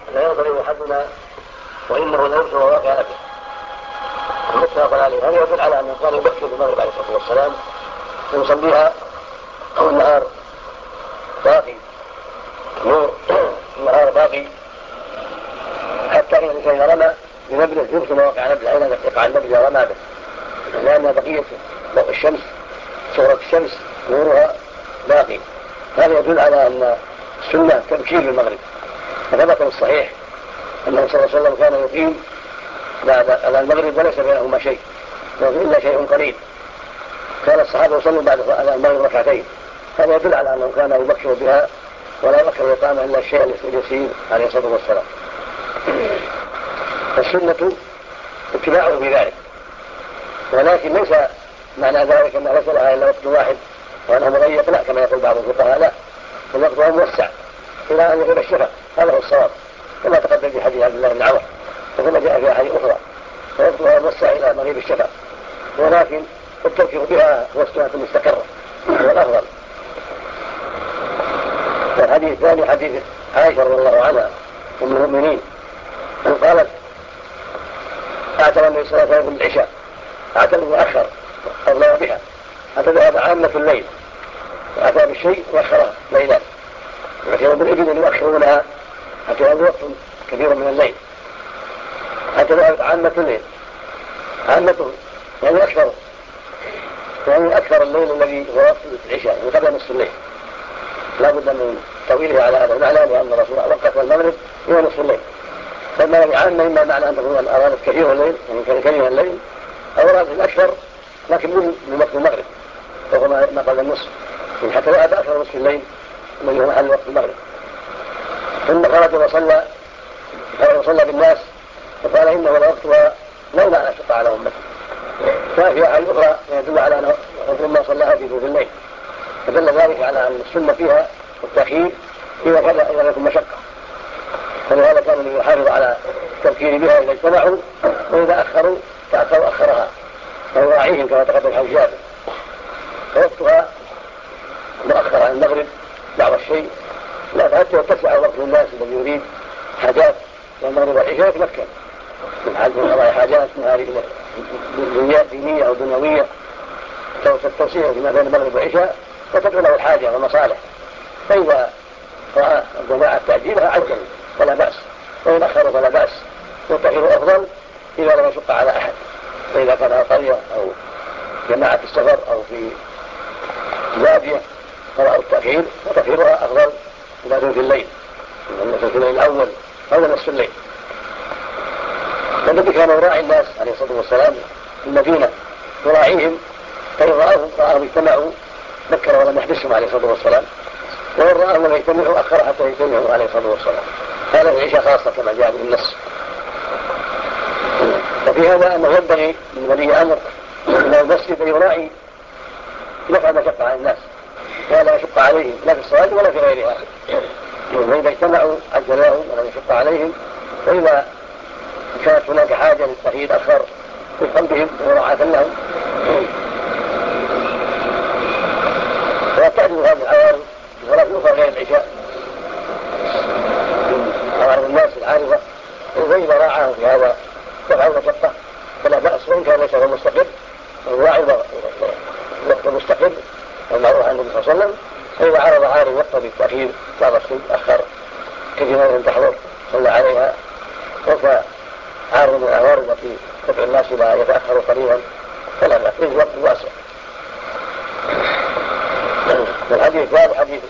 لا يضرب احدنا وانه الانس وواقع به متفق عليه. هذا يدل على انه كان يبكر المغرب عليه الصلاه والسلام ويصليها او النهار باقي النهار باقي حتى إن الإنسان رمى بنبله يمكن مواقع نبله أين يقع النبل رمى به لأن بقية ضوء الشمس صورة الشمس نورها باقي. هذا يدل على أن السنة تبكير للمغرب. فثبت الصحيح أنه صلى الله عليه وسلم كان يقيم بعد المغرب وليس بينهما شيء إلا شيء قليل. كان الصحابة يصلوا بعد المغرب ركعتين. هذا يدل على أنه كان يبكر بها ولا يبكر الإقامة إلا الشيء اليسير عليه الصلاة والسلام. السنة اتباعه في ذلك، ولكن ليس معنى ذلك أنه ليس لها إلا وقت واحد وأنه مضيق، لا كما يقول بعض الفقهاء، لا الوقت موسع إلى أن يغيب الشفق. هذا هو الصواب كما تقدم في حديث عبد الله بن عمر وكما جاء في أحاديث أخرى، ووقتها موسع إلى مغيب الشفق، ولكن التذكير بها هو السنة المستقرة هو الأفضل. والحديث الثاني حديث عائشة رضي الله عنها أم المؤمنين قالت اعتمد النبي صلى الله عليه وسلم العشاء، اعتمد مؤخر أولى بها حتى ذهب عامة الليل وأتى بالشيء وأخره ليلا، وكانوا بالإبل يؤخرونها حتى يأخذ وقت كبير من الليل حتى ذهبت عامة الليل. عامته يعني أكثر الليل الذي هو وقت العشاء وقبل نصف الليل، لا بد من طويله على هذا المعنى، لأن الرسول وقت المغرب هو نصف الليل. فما بعامة إما معنى أن تكون أرادت كثير الليل يعني كان كثير الليل، أو أرادت الأكثر لكن من وقت المغرب وهو ما قبل النصف، حتى ذهب أكثر نصف الليل الذي هو محل وقت المغرب. ثم خرج وصلى بالناس فقال إنه لوقتها لولا أن أشق على أمتي. ففي أحاديث أخرى يدل على أنه ربما صلاها في ثلث الليل، فدل ذلك على أن السنة فيها التأخير إذا لكم مشقة. فلهذا كان يحافظ على التذكير بها إذا اجتمعوا، وإذا تأخروا أخرها ويراعيهم كما تقدم حديث جابر. فوقتها مؤخر عن المغرب بعض الشيء، لا حتى يتسع وقت الناس الذي يريد حاجات والمغرب والعشاء يتمكن من قضاء حاجات من هذه دينية أو دنيوية توسيع فيما بين المغرب والعشاء وتدعو له الحاجة والمصالح. فإذا رأى الجماعة تأجيلها عجل فلا بأس، وإن أخروا فلا بأس، والتأخير أفضل إذا لم يشق على أحد. فإذا كان قرية أو جماعة في السفر أو في زاوية فرأوا التأخير وتأخيرها أفضل إلى ثلث الليل، إلى ثلث الليل الأول أو نصف الليل. والنبي كان يراعي الناس عليه الصلاة والسلام في المدينة يراعيهم، فإن رآهم اجتمعوا ذكر ولم يحبسهم عليه الصلاة والسلام، وإن رآهم لم يجتمعوا أخر حتى يجتمعوا عليه الصلاة والسلام. هذا العشاء خاصة كما جاء به النص. وفي هذا أنه ينبغي من ولي أمر من المسجد أن يراعي دفع مشقة عن الناس ولا يشق عليهم لا في الصلاة ولا في غيرها. وإذا اجتمعوا عجلهم ولا يشق عليهم، وإذا كانت هناك حاجة للتأخير أخر في قلبهم وراعاة لهم. وتعرض هذه العوارض بصلاة أخرى غير العشاء، عوارض الناس العارضة، وإذا راعاهم في هذا دفع مشقة فلا بأس، وإن كان ليس هو مستقر الواعظ وقت مستقر والمعروف عن النبي صلى الله عليه وسلم. فإذا عرض عارض وقت بالتأخير بعض الشيء أخر كثيرا تحضر صلى عليها، وكعارض من العوارض التي تدعو الناس إلى يتأخروا قليلا فلا بأس، إذ وقت واسع. والحديث الثالث حديث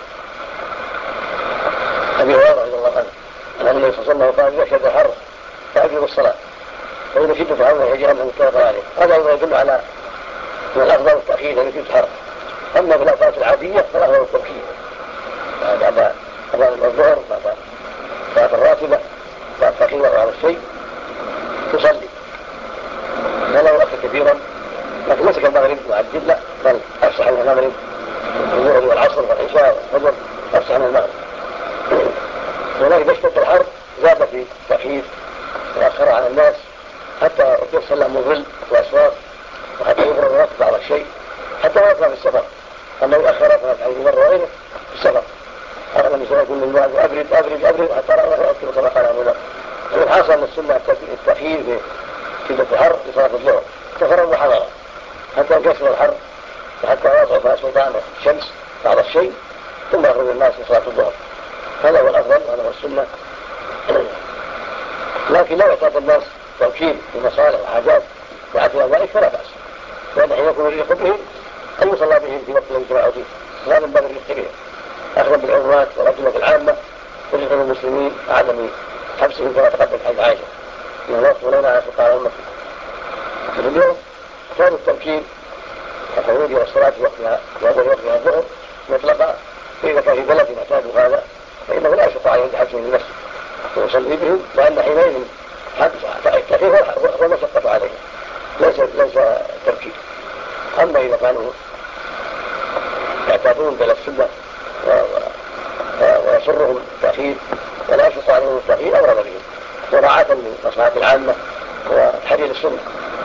أبي هريرة رضي الله عنه أن النبي صلى الله عليه وسلم قال إذا شد الحر فأجلوا الصلاة، وإذا شدت الحر فجهنم متفق عليه. هذا أيضا يدل على أن الأفضل التأخير إذا شدت الحر. أما في الأوقات العادية فالأفضل التبكير بعد الظهر بعد صلاة الراتبة بعد التأخير على الشيء تصلي ولا يؤخر كثيرا، لكن مسك المغرب وعجل لا، بل أفسح من المغرب الظهر والعصر والعشاء والفجر أفسح من المغرب. ولكن إذا اشتد الحر زاد في التأخير وأخر على الناس حتى يصل مظل وأسواق، وحتى يفرغ وقت بعض الشيء حتى يطلع في السفر. أما يؤخر عليه مرة وغيره في السفر، هذا من سنة كل الناس أبرد حتى رأى أكثر كما قال حصل السنة التأخير في شدة الحر لصلاة الظهر كثرا وحضرا حتى انكسر الحر وحتى يضعف سلطان الشمس بعض الشيء ثم يخرج الناس لصلاة الظهر. هذا هو الأفضل وهذا هو السنة. لكن لا يعتاد الناس توكيد بمصالح وحاجات وعدم ذلك فلا بأس، لأن حين يكون الرزق بهم أن يصلى بهم في وقت الإجراء فيه، هذا من باب الرزق بهم أخذا بالعمومات والأدلة العامة ورزق المسلمين عدم حبسهم كما تقدم حديث عائشة من الوقت ولنا على فقراء أمته. وفي اليوم كان التوكيد الخروج إلى الصلاة في وقتها في هذا الوقت من الظهر مطلقا، فإذا كان في بلد اعتادوا هذا فإنه لا يشق عليهم بحبسهم لنفسه ويصلي بهم، لأن حينئذ التأخير هو مشقة عليهم ليس تركيب. أما إذا كانوا يعتادون بلا السنة ويسرهم التأخير ولا يشق عليهم التأخير أورد بهم مراعاة للمصلحة العامة وتحرير السنة.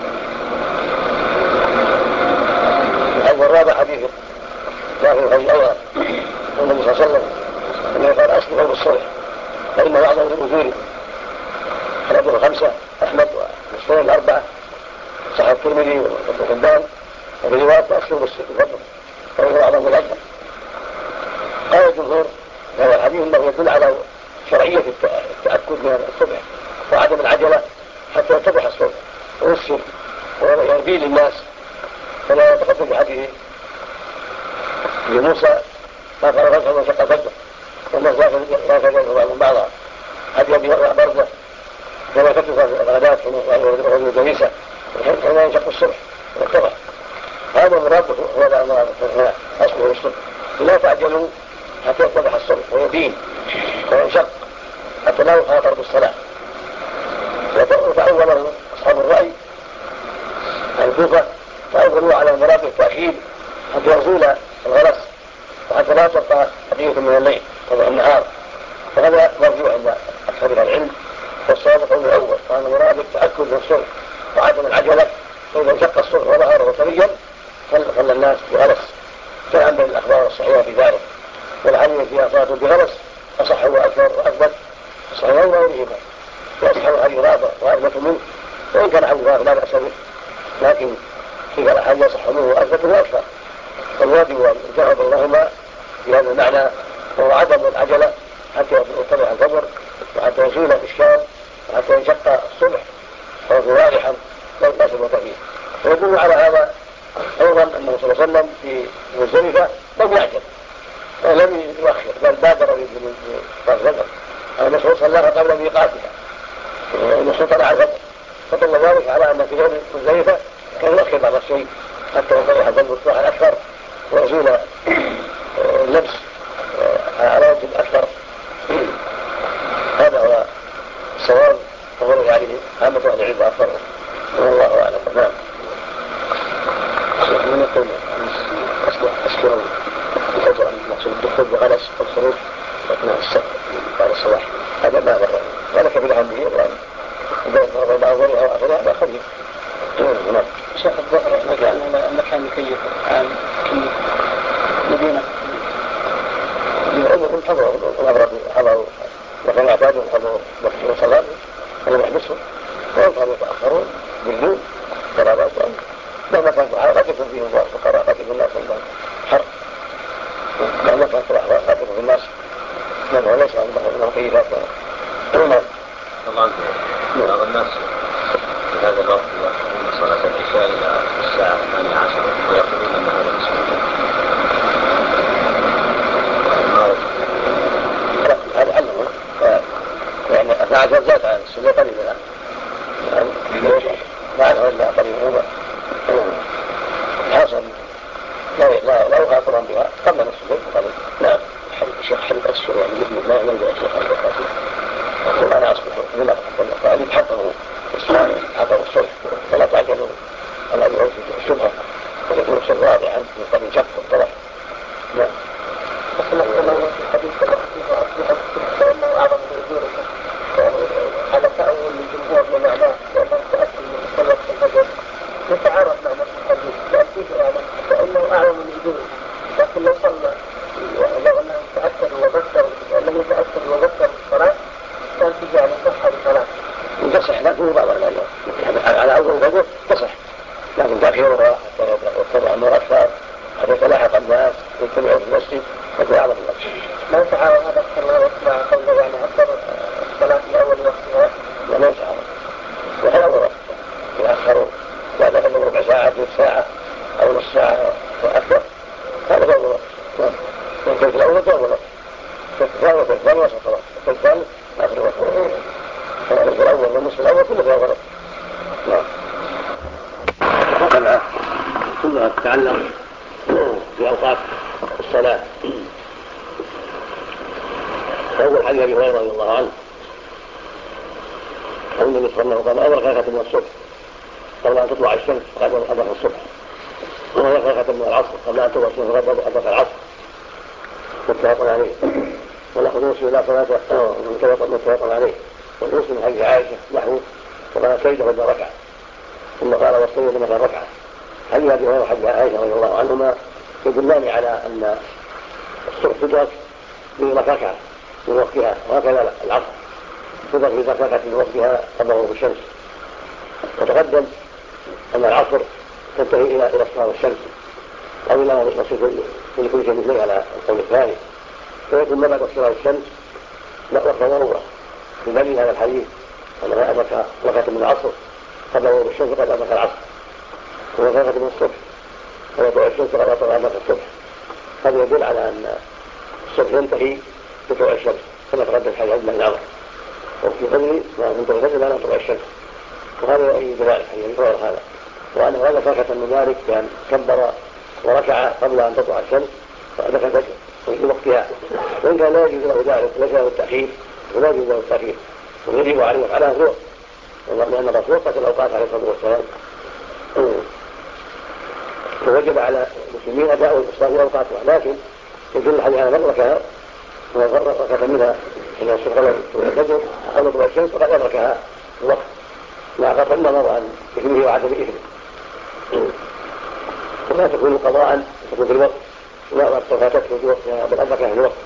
الحديث الرابع حديث داخل الحديث الأول النبي صلى الله عليه وسلم أنه قال أسلموا بالصلح فإنه أعظم للأجور. خرجه الخمسة أحمد والسنن الأربعة صحيح الترمذي وابن حبان وفي رواية أسلموا بالصلح فإنه أعظم للأجر. قال الجمهور هذا الحديث أنه يدل على شرعية التأكد من الصبح وعدم العجلة حتى يتضح الصبح ويسر ويبين للناس، فلا يتقدم بحديث لموسى ما قال رجل وشق الفجر والناس لا تجده بعضها حتى يبي برده كما تكتب الغداة ويجب جليسة حين ينشق الصبح ويتضح. هذا مراد هو الأمر هنا أصله الصبح، لا تعجلوا حتى يتضح الصبح ويبين وينشق حتى لا يخاطر بالصلاة. وتأول أصحاب الرأي الكوفة فأولوا على مراد التأخير حتى يزول الغلس وحتى لا تبقى بقية من الليل وضع النهار، وهذا مرجوع عند أكثر العلم. والصواب قول الأول وأن مراد التأكد من الصبح وعدم العجلة، فإذا انشق الصبح وظهر وتبين خلى الناس بغلس كان من الأخبار الصحيحة في ذلك، والعلم فيها صلاة بغلس أصح وأكثر وأثبت صحيحين وغيرهما، وأصحاب حديث رابع وأثبت منه، وإن كان حديث رابع لا بأس به لكن في الحديث أصح منه وأثبت وأكثر. والواجب الجمع بينهما في هذا المعنى وهو عدم العجلة حتى يتضح الفجر وحتى يزول الإشكال وحتى ينشق الصبح وهو واضحا لا يناسب فيه. ويدل على هذا أيضا أنه صلى الله عليه وسلم في مزدلفة لم يعجل ولم يؤخر بل بادر بالفجر. المسعود صلىها قبل ميقاتها المسعود طلع الفجر فدل ذلك على أن في غير مزدلفة كان يؤخر بعض الشيء حتى يصلح الفجر الصبح الأكثر ويزول اللبس على وجه الأكثر. هذا هو الصواب وهو يعني عامة أهل العلم وأكثر والله أعلم. نعم. من يقول أسكر الفجر المقصود الدخول بغلس والخروج أثناء السبت بعد الصباح هذا ما ذكر ذلك في الأهمية وبين أولها وآخرها هذا خفيف. نعم. شيخ الظهر مكان مكيف عام مدينة يقولون حضروا الأبرد حضروا وكان يعتادوا حضروا وقت الصلاة ولم يحبسوا وإن كانوا يتأخرون بالليل فلا بأس مهما كانت الحرب قد يكون فيه فقراء قد يكون الناس عندهم حر مهما كانت الأحوال قد يكون في الناس منه ليس عندهم مكيفات. طبعا بعض الناس في هذا الوقت يأخذون صلاة العشاء إلى الساعة 12 ويقولون أن هذا مسؤول. هذا علمه يعني 12 زاد عن السنة قليلا ما عنه إلا قليلا حاصل لا يخاطرون بها قبل نصف الليل قليل. نعم. الشيخ حديث أسفر يعني مثل ما يعمل بأشياء البقاتل وأنا أصبح من أقل حقه الصلح ولا تعجلوا على أن يعود الشبهة ويكون الشيء واضحا من قبل شق والطرح. نعم. أصلا في الحديث فإنه أعظم الأجور على تأول الجمهور لمعناه لأنه تأكد من صلاة الفجر يتعارض مع نفس الحديث لأكيد فإنه أعظم الأجور، لكن لو صلى لو أنه تأكد وذكر لم يتأكد وذكر الصلاة كان تجي على صحة الصلاة يكون بعض الأيام على أول الفجر تصح، لكن تأخيرها حتى يتبع النور أكثر حتى يتلاحق الناس ويتبعوا في المسجد يكون أعظم الوقت. ما يتعارض هذا الله مع قوله يعني أكثر الصلاة في أول وقتها؟ لا يتعارض، وهي أول وقت يأخرون بعد أن ربع ساعة ثلث ساعة أو نصف ساعة وأكثر، هذا أول وقت. الثلث الأول هو أول وقت، الثلث الثاني وسط الوقت، الثلث الثاني آخر وقت. الثلث الأول والنصف الأول كله في أول وقت. وكذا كلها تتعلق في أوقات الصلاة. فأول حديث أبي هريرة رضي الله عنه أن النبي صلى الله عليه وسلم أدرك ركعة من الصبح قبل أن تطلع الشمس فقد أدرك الصبح، وأدرك ركعة من العصر قبل أن تطلع الشمس فقد أدرك العصر، متفق عليه. ونحن نوصي لا صلاة متفق عليه. ونوصي من حديث عائشة نحو وقال سيد فقد ركعة ثم قال والسيد مثل ركعة. حديث أبي هريرة وحديث عائشة رضي الله عنهما يدلان على أن الصبح تدرك بركعة من وقتها، وهكذا العصر تدرك بركعة من وقتها قبل غروب الشمس. وتقدم أن العصر تنتهي إلى اصفار الشمس أو إلى نصف كل شيء مثله على القول الثاني، فيكون ما بعد اصفار الشمس وقت ضرورة في دليل هذا الحديث أنه أدرك ركعة من العصر قبل غروب الشمس فقد أدرك العصر، وركعة من الصبح وطلوع الشمس فقد أدرك الصبح. هذا يدل على أن الصبح ينتهي بطلوع الشمس كما تقدم حديث عبد الله بن عمر وفي فضل ما من طلوع الفجر على طلوع الشمس، وهذا يؤيد ذلك حديث هذا، وأنه هذا فاكة من ذلك كان كبر وركع قبل أن تطلع الشمس فأدرك الفجر في وقتها، وإن كان لا يجوز له ذلك ليس له التأخير ولا يجوز له التأخير، ويجب عليه على الوقت، لأن الرسول وقت الأوقات عليه الصلاة والسلام، فوجب على المسلمين أداء الصلاة في أوقاتها، لكن يدل الحديث على من ركعها وركعت منها إلى الصبح الفجر أو طلوع الشمس فقد أدركها الوقت، لا غض النظر عن إثمه وعدم إثمه، ولا تكون قضاء تكون في الوقت ولا فاتته في وقتها بل أدركها في الوقت.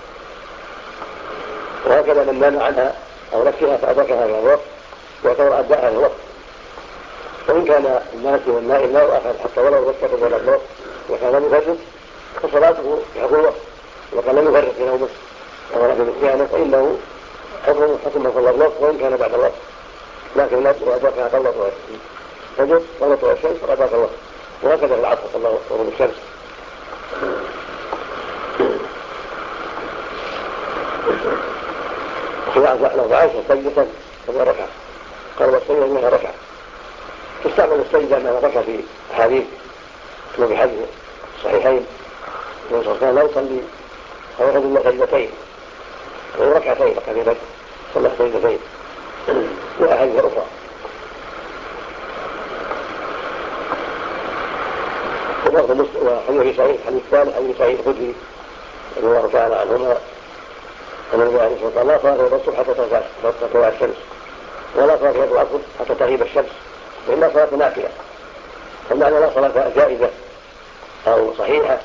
وهكذا من نام عنها أو نفسها فأدركها في الوقت يعتبر أداءها في الوقت، وإن كان الناس والنائم لا يؤخر حتى ولو يستقر ولا الوقت وكان لم يفرق فصلاته يقول الوقت، وكان لم يفرق في نومه ولكن الصيانة فإنه حكم صلى الوقت وإن كان بعد الوقت، لكن لا أدركها قبل طلوع الفجر قبل طلوع الشمس فقد أدرك الوقت، وهكذا في العصر قبل غروب الشمس. لو عائشة سجدة فهي ركعة، قال والسجدة منها ركعة، تستعمل السجدة أنها ركعة في أحاديث كما في حديث الصحيحين النبي صلى الله عليه وسلم لا يصلي أو يأخذ إلا سجدتين وركعتين ركعتين فجر صلى سجدتين وأحاديث أخرى. وحديث صحيح حديث ثاني حديث صحيح الخدري رضي الله تعالى عنهما أن النبي عليه الصلاة والسلام لا صلاة إلى الصبح حتى تطلع الشمس ولا صلاة إلى العصر حتى تغيب الشمس، وإلا صلاة نافلة، فالمعنى لا صلاة جائزة أو صحيحة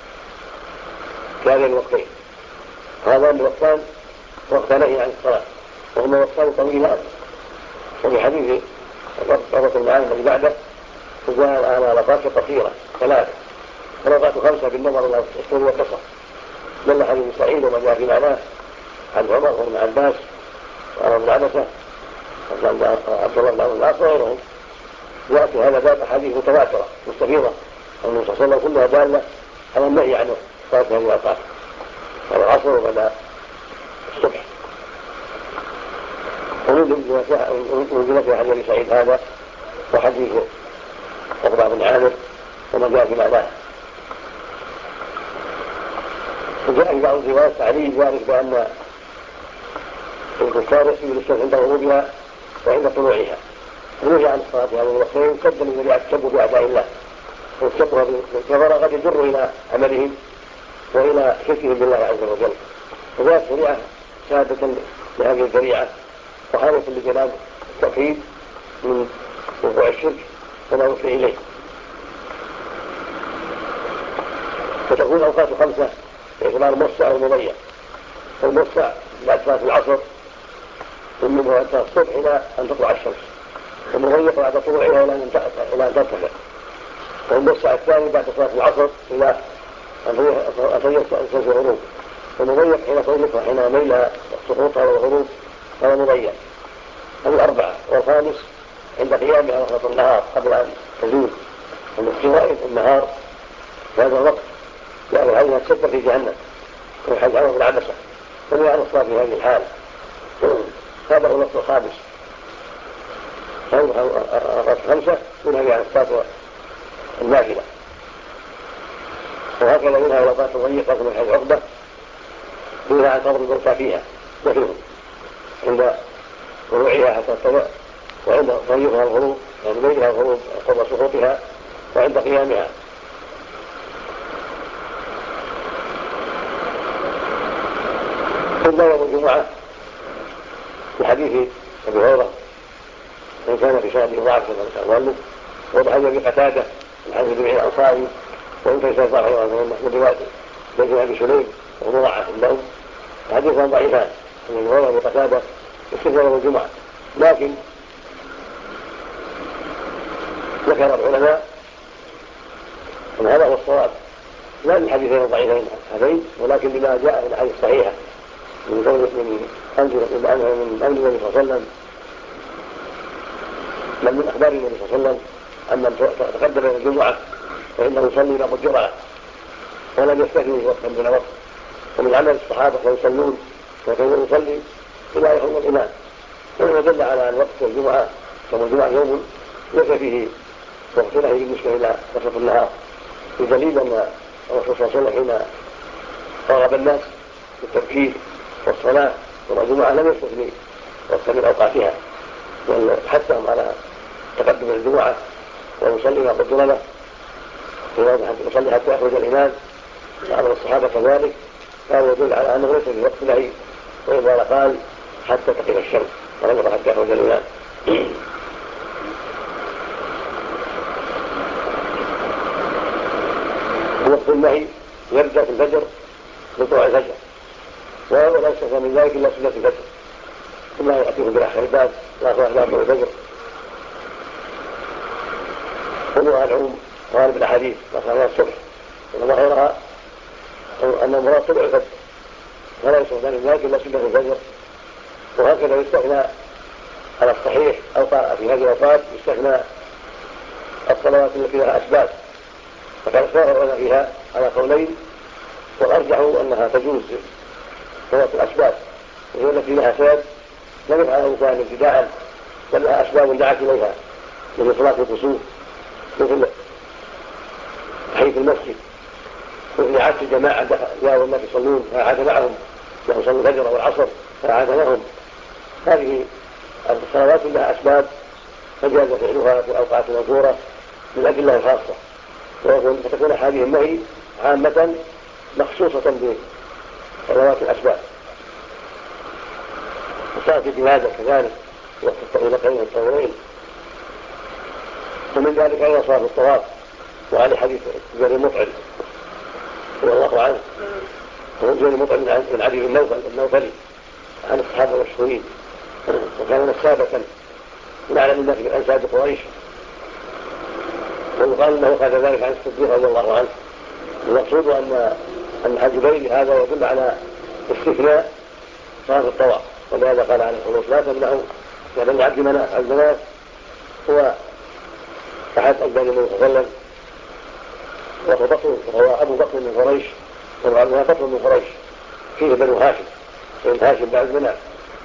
كان الوقتين، هذا الوقتان وقت نهي عن الصلاة وهما وقتان طويلان، وفي حديث الرسول المعاني الذي بعده وجاء على لفاظ قصيرة ثلاثة ولفاظ خمسة بالنظر إلى السور والقصر، دل حديث سعيد وما جاء في معناه عن عمر وابن عباس وعمر بن عبسة عبد الله بن عمر العاص وغيرهم، جاء في هذا باب أحاديث متواترة مستفيضة أن النبي صلى الله عليه وسلم كلها دالة على النهي عنه صلاة هذه الأوقات على العصر وبعد الصبح. ونزل في حديث سعيد هذا وحديث عقبة بن عامر وما جاء في معناه، وجاء في بعض الروايات تعليل ذلك بأن الكفار يسجد الشمس عند غروبها وعند طلوعها، ونهي عن الصلاة في هذا الوقتين سدا الذي يعتب بأعداء الله، والسبها بالكفر قد يجر إلى عملهم وإلى شركهم بالله عز وجل، وجاءت شريعة شهادة لهذه الشريعة وحالة لجلال التوحيد من وقوع الشرك وما وصل إليه، فتكون أوقات خمسة باعتبار موسع ومضيع، الموسع بعد صلاة العصر ومنه أنت الصبح إلى أن تطلع الشمس، ومضيق بعد طلوعها إلى أن ترتفع، والموسع الثاني بعد صلاة العصر إلى أن يستأنس الغروب، ومضيق حين تغلقها حين ميلها سقوطها والغروب فهو مضيق. الأربعة. والخامس عند قيامها وسط النهار قبل أن تزول والاستواء النهار في هذا الوقت، لأن هذه السدة في جهنم ويحج عنه بالعبسة، فلا الصلاة في هذه الحال. هذا هو الوقت الخامس. الركعة الخمسة ينهي عن الصلاة النافلة، وهكذا ينهى الأوقات الضيقة من حيث عقبة ينهى عن قبر الموتى فيها مثلهم عند طلوعها حتى تطلع، وعند ضيقها الغروب يعني ليلها الغروب قبل سقوطها، وعند قيامها. ثم يوم الجمعة بحديث أبي هريرة إن كان في شأنه ضعف كما تأولوا، وبحديث أبي قتادة الحديث بن الأنصاري وإن كان شيء ضعف من رواية بيت أبي سليم ومضاعف لهم، حديثان ضعيفان من أبي هريرة وأبي قتادة استثناء يوم الجمعة. لكن ذكر العلماء أن هذا هو الصواب، لا من حديثين الضعيفين هذين، ولكن بما جاء في الحديث الصحيحة من أمر النبي صلى الله عليه وسلم، من أخبار النبي صلى الله عليه وسلم أن من تقدم يوم الجمعة فإنه يصلي له الجمعة ولم يستثني وقتا دون وقت. ومن عمل الصحابة فيصلون وكانوا يصلي إلى يخرج الإمام، ودل على أن وقت الجمعة كما الجمعة يوم ليس فيه وقت نهي بالنسبة إلى وسط النهار، بدليل أن الرسول صلى الله عليه وسلم حين رغب الناس بالتبكير والصلاة والجمعة لم يستثني وقتا من أوقاتها، بل حثهم على تقدم الجمعة ويصلي ما قدر له، يصلي حتى يخرج الإمام، وعمل الصحابة كذلك، فهو يدل على أنه ليس في وقت نهي، وإذا قال حتى تقيم الشمس ولم يقل حتى يخرج الإمام. وقت النهي يبدأ في الفجر بطلوع الفجر، ولا يستثنى من ذلك إلا سنة الفجر، ثم يأتيه بالآخر الباب لا صلاة بعد الفجر. كلها العلوم غالب الأحاديث مثلا الصبح وظاهرها أن المراد طلوع الفجر، ولا يستثنى من ذلك إلا سنة الفجر. وهكذا يستثنى على الصحيح أو في هذه الأوقات يستثنى الصلوات التي لها أسباب، فكان الشارع فيها على قولين، والأرجح أنها تجوز صلاة الأسباب، وهي التي لها سبب لم يفعل الإنسان ابتداء، بل لها أسباب دعت إليها، مثل صلاة الكسوف، مثل تحية المسجد، مثل عكس الجماعة جاءوا الناس يصلون فأعاد معهم، لهم صلوا الفجر والعصر فأعاد لهم. هذه الصلوات لها أسباب فجاز فعلها في أوقات مذكورة من أجل خاصة، فتكون هذه النهي عامة مخصوصة بصلوات الأسباب. وصارت في هذا كذلك وقت الطويلتين والطويلين. ومن ذلك أيضا صار الطواف، وعلى حديث جري مطعم رضي الله عنه، وجري مطعم من عدي النوفلي عن الصحابة المشهورين، وكان نسابة من أعلم الناس من أنساب قريش، ويقال أنه قال ذلك عن الصديق رضي الله عنه. المقصود أن حجبين هذا يدل على استثناء صلاة الطواف، ولهذا قال عليه الصلاة والسلام لا تمنعوا يا بني عبد مناف هو أحد أجداد النبي صلى الله عليه وسلم، وهو أبو بكر من قريش، وعبدها بكر من قريش، فيه بنو هاشم، بن هاشم بعد مناف،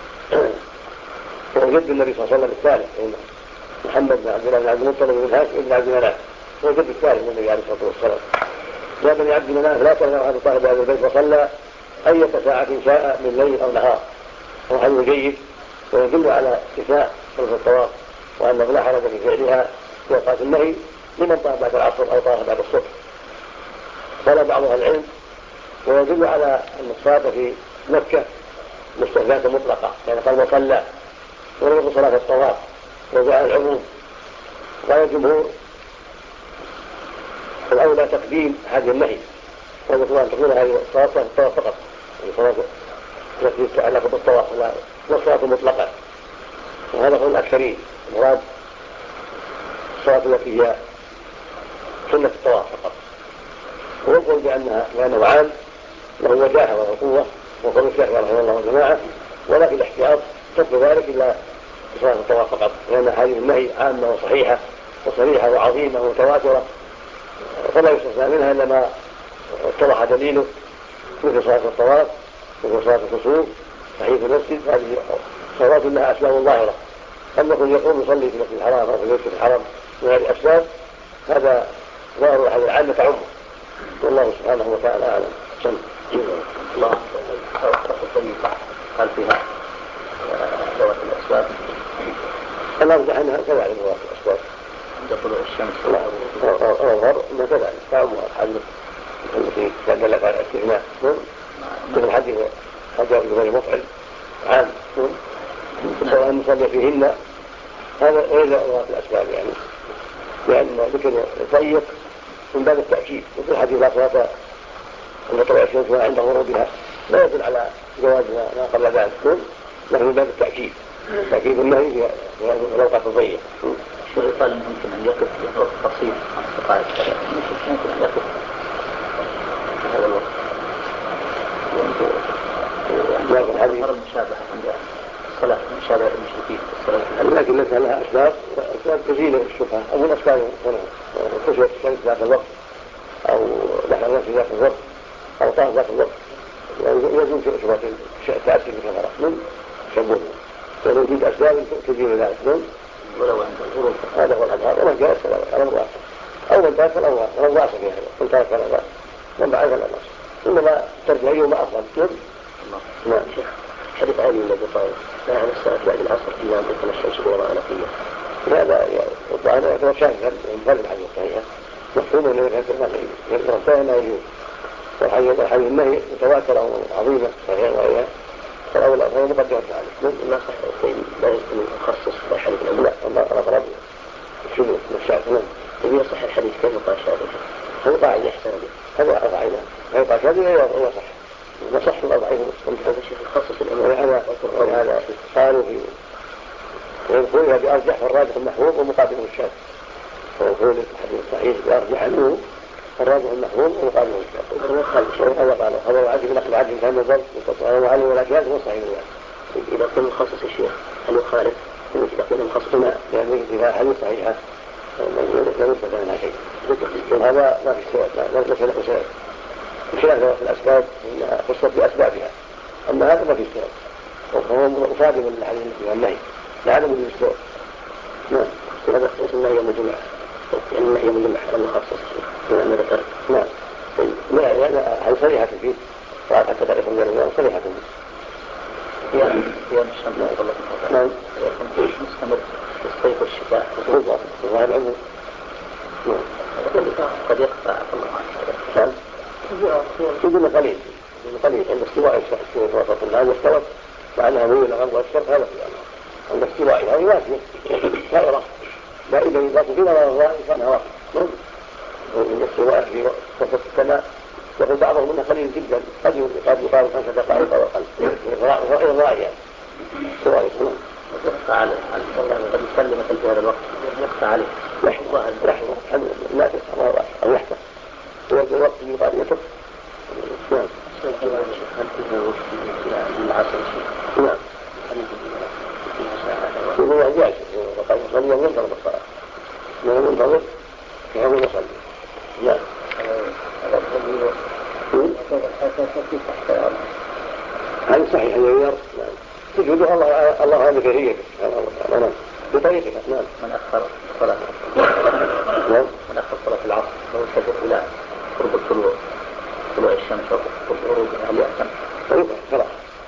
وجد النبي صلى الله عليه وسلم الثالث محمد بن عبد الله بن عبد المطلب بن هاشم بن عبد مناف، وجد الثالث من النبي عليه الصلاة والسلام. يا بني عبد مناف لا تمنعوا أحد صاحب هذا البيت وصلى أية ساعة شاء من ليل أو نهار. هو حديث جيد ويدل على استثناء صلاة الطواف، وأنه لا حرج في فعلها في أوقات النهي لمن طاف بعد العصر أو طاف بعد الصبح. قال بعض أهل العلم ويدل على أن الصلاة في مكة مستثناة مطلقة، يعني قال وصلى ولم يكن صلاة الطواف وجاء العموم. قال الجمهور الأولى تقديم هذه النهي، ويقول أن تكون هذه الصلاة الطواف فقط، الصلاة التي تتعلق بالطواف والصلاة مطلقة، وهذا هو الأكثرين. المراد الصلاة التي هي سنة الطواف فقط، ويقول بأنه عام له وجاهة وله قوة، وقول الشيخ رحمه الله والجماعة، ولكن الاحتياط ترك ذلك إلا صلاة الطواف فقط، لأن هذه النهي عامة وصحيحة وصريحة وعظيمة ومتواترة، فلا يستثنى منها إلا ما اتضح دليله، مثل صلاة الطواف، مثل صلاة الكسوف، تحية المسجد. هذه صلوات لها أسباب ظاهرة، أما يكون يقوم يصلي في المسجد الحرام أو في المسجد الحرام من هذه الأسباب، هذا ظاهر هذه العامة تعمه، والله سبحانه وتعالى أعلم. الله قال فيها ذوات الأسباب، الله يرجح أنها كذلك ذوات الأسباب عند طلوع الشمس أظهر أنها كذلك تعمها الحديث التي دل لك على الاستثناء، مثل الحديث حجر بغير مفعل عام، سواء أن نصلي فيهن، هذا غير ذوات الأسباب، يعني لأن ذكر الضيق من باب التأكيد، مثل الحديث لا صلاة عند طلوع الشمس وعند غروبها، لا يدل على جواز ما قبل ذلك، لكن من باب التأكيد، تأكيد النهي في الأوقات الضيقة. شو يقال ممكن أن يقف لوقت قصير 5 دقائق، ممكن أن يقف في هذا الوقت، لكن هذه المشابهة عند الصلاة مشابهة المشركين في الصلاة، لكن ليس لها أسباب تزيل الشبهة، أو من أسباب خشية الشمس ذات الوقت، أو نحو النفس ذات الوقت، أو طاف ذات الوقت، يزول شبهة التأسي بكثرة من شبهه، ووجود أسباب تزيل ذلك ولو عند الغروب. هذا هو الأظهر، ومن جاء على الواسع، أو من ترك الأول ولو واسع في هذا، من ترك الأول ومن بعد الأول، إنما ترجعيه ما أفضل. نعم. حديث علي الذي قال لا على الساعة بعد العصر إلا أن تكون الشمس بيضاء نقية، هذا الظاهر يعتبر شاهدا منفرد عن الصحيحة، مفهوم أنه يغفر ما يجوز، والحديث النهي متواترة وعظيمة صحيحة وغيرها، فالأول هو مقدمة عليه. ما صح لا يمكن يخصص في الحديث الأول. لا، الله أقرب شبه من الشاهد. إذا صح الحديث كيف قال شاهد؟ هو قاعدة يحسن به، هذا قاعدة، هذا قاعدة هو صح، ما صح الأضعيف. هذا الشيء يخصص الأمور. هذا قالوا في ويقولها بأرجح والراجح المحفوظ ومقابل الشاذ، ويقول الحديث الصحيح بأرجح عنه الراجح المحفوظ ومقابل الشاذ. هذا قالوا هذا العدل نقل عدل كان الضبط وهو علي ولا شاذ هو صحيح. إذا كان مخصص الشيخ هل يخالف؟ إذا كان مخصص لا، يعني إذا حديث صحيحة لا يثبت عنها شيء، هذا ما في سبب، لا له سبب. الخلاف في الأسباب إنها خصت بأسبابها، أما هذا ما في سبب، وهو مصادم للحديث في النهي لعدم وجود السبب. نعم. هذا خصوص النهي يوم الجمعة، يعني النهي يوم الجمعة لم يخصص الشيخ ما ذكر. نعم. لا، يعني هل صريحة فيه وقال حتى تاريخ الجمعة صريحة فيه. صيام الشمس والله نعم. مستمر في الصيف والشتاء. بالضبط. وهذا العمر. قد يقطع الله عنه. يقول قليل عند استواء الشمس وسط الآن استوت معناها ميل الغرب والشرق، هذا عند استوائها يوافق لا يرى، لا إذا في نظر كان واحد عند استواء في وسط السماء، يقول بعضهم منه قليل جدا، قد يقال 5 دقائق أو أقل غير يعني استواء السماء. يقطع عليه قد يصلي مثل في هذا الوقت يقطع عليه لحظة لا تسمع أو يحفظ ويقول الوقت يقال يكف. نعم. هل فيها وقت العصر؟ نعم. هو جالس وقد يصلي وينتظر بالصلاة، ما ينتظر فهو يصلي. لا. هذا صحيح يغير. تجد الله هذا كثير بطريقة. نعم. من أخر صلاة العصر لو سجد إلى قرب طلوع الشمس والغروب هل يأثم؟ خلاص،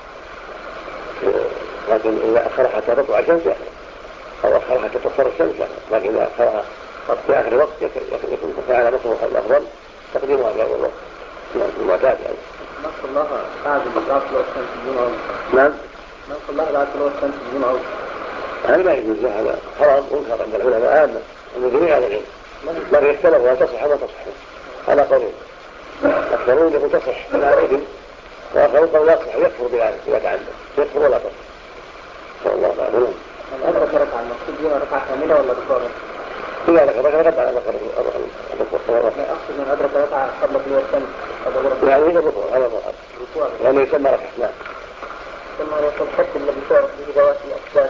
لكن إذا أخر حتى تطلع الشمس أو أخر حتى تصفر الشمس، لكن إذا أخرها في آخر الوقت يكون فعل مصر الأفضل تقديمها في أول وقت. نعم. المعتاد يعني. نص الله بعد طلوع الشمس الجمعة. نعم. نص الله بعد طلوع الشمس الجمعة. هذا ما يجوز، هذا حرام منكر عند العلماء عامة عند جميع أهل العلم، لكن اختلفوا هل تصح ولا تصح على قولين، أكثرون يقول تصح ولا إذن، وآخرون قالوا لا تصح يكفر بذلك إذا تعلم يكفر ولا تصح. صلى الله عليه وسلم. الأدرك ركعة المقصود بها ركعة كاملة ولا ركوع؟ إذا ركعة على ذكر أقصد من أدرك ركعة قبل طلوع الشمس يعني هذا الركوع هذا المراد يعني يسمى ركعة. نعم. ثم يكون الحد الذي تعرف به ذوات الأسباب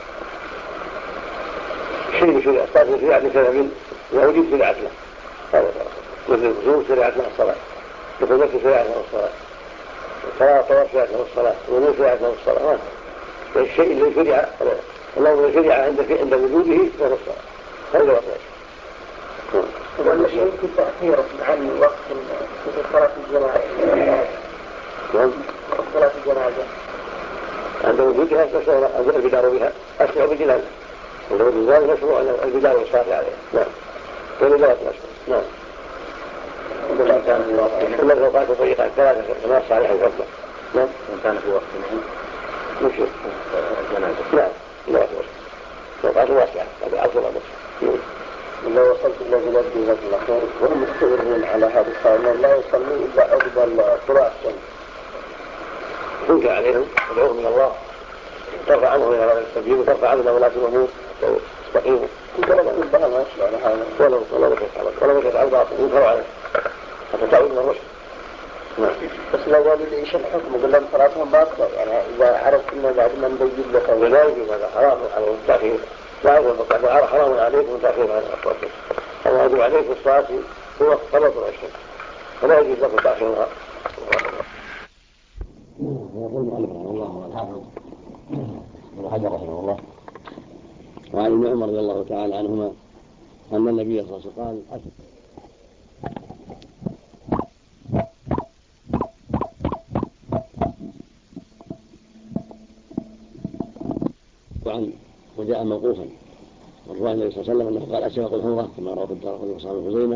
شيء في الأسباب في يعني سبب ووجود شريعة له هذا مثل الوجود شريعة له الصلاة مثل نفس شريعة له الصلاة الصلاة طواف شريعة له الصلاة ووجود شريعة له الصلاة الشيء اللي شريعة الله شريعة عند وجوده فهو الصلاة هذا هو والشيء في التأخير عن وقت في صلاة الجنازة صلاة الجنازة عند وجودها البدار بها أشبع بالجنازة عند وجودها مشروع البدار والصلاة عليها. نعم. ولذلك نعم. إلا الأوقات وطريقة ثلاثة كما الصالح الفضل. نعم. إن كان في وقت نشوف الجنازة. نعم. لا أوقات واسعة هذا عصر نصف. لو وصلت إلى بلاد جزاك الله خير وهم مستمرين على هذا الصلاة لا يصلوا إلا أفضل طلوع الشمس تنكر عليهم تدعوهم من الله ترفع عنهم إلى هذا السبيل وترفع عنهم ولاة الأمور تستقيموا ولا بكت على الباطل ينكروا عليه حتى تعود من الرشد. بس لو قالوا لي إيش الحكم يقول لهم صلاتهم باطلة يعني إذا عرفت إنه بعد ما نبين لك ولا يجب هذا حرام على التأخير لا يجب التأخير حرام عليكم تأخير هذا الأصوات الله يجب عليكم الصلاة هو قبل طلوع الشمس ولا يجب لكم تأخيرها. ويقول المؤلف رحمه الله والحافظ ابن حجر رحمه الله وعن ابن عمر رضي الله تعالى عنهما أن النبي صلى الله عليه وسلم قال وجاء موقوفا وروى النبي صلى الله عليه وسلم انه قال الشفق الحمراء كما روى الدارقطني وصحابه خزيمة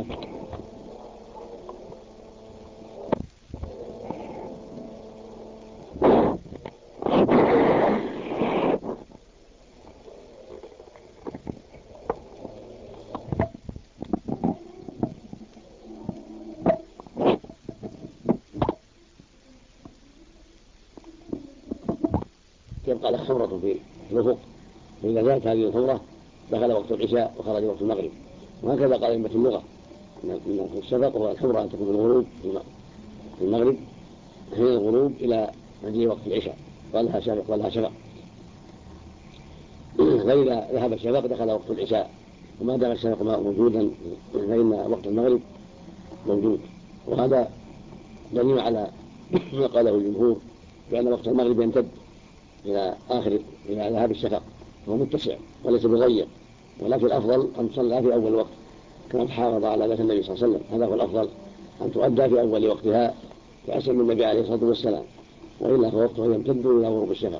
يبقى له حمرة في الأفق فإذا زالت هذه الحمرة دخل وقت العشاء وخرج وقت المغرب وهكذا قال أئمة اللغة إن الشفق هو الحمرة أن تكون الغروب في المغرب حين الغروب إلى مجيء وقت العشاء قالها شفق قالها شفق. فإذا ذهب الشفق دخل وقت العشاء وما دام الشفق موجودا فإن وقت المغرب موجود وهذا دليل على ما قاله الجمهور بأن وقت المغرب يمتد إلى ذهاب الشفق وهو متسع وليس بضيق ولكن الأفضل أن تصلى في أول وقت كما تحافظ على ذات النبي صلى الله عليه وسلم. هذا هو الأفضل أن تؤدى في أول وقتها كأسر من النبي عليه الصلاة والسلام وإلا فوقته يمتد إلى غروب الشفق.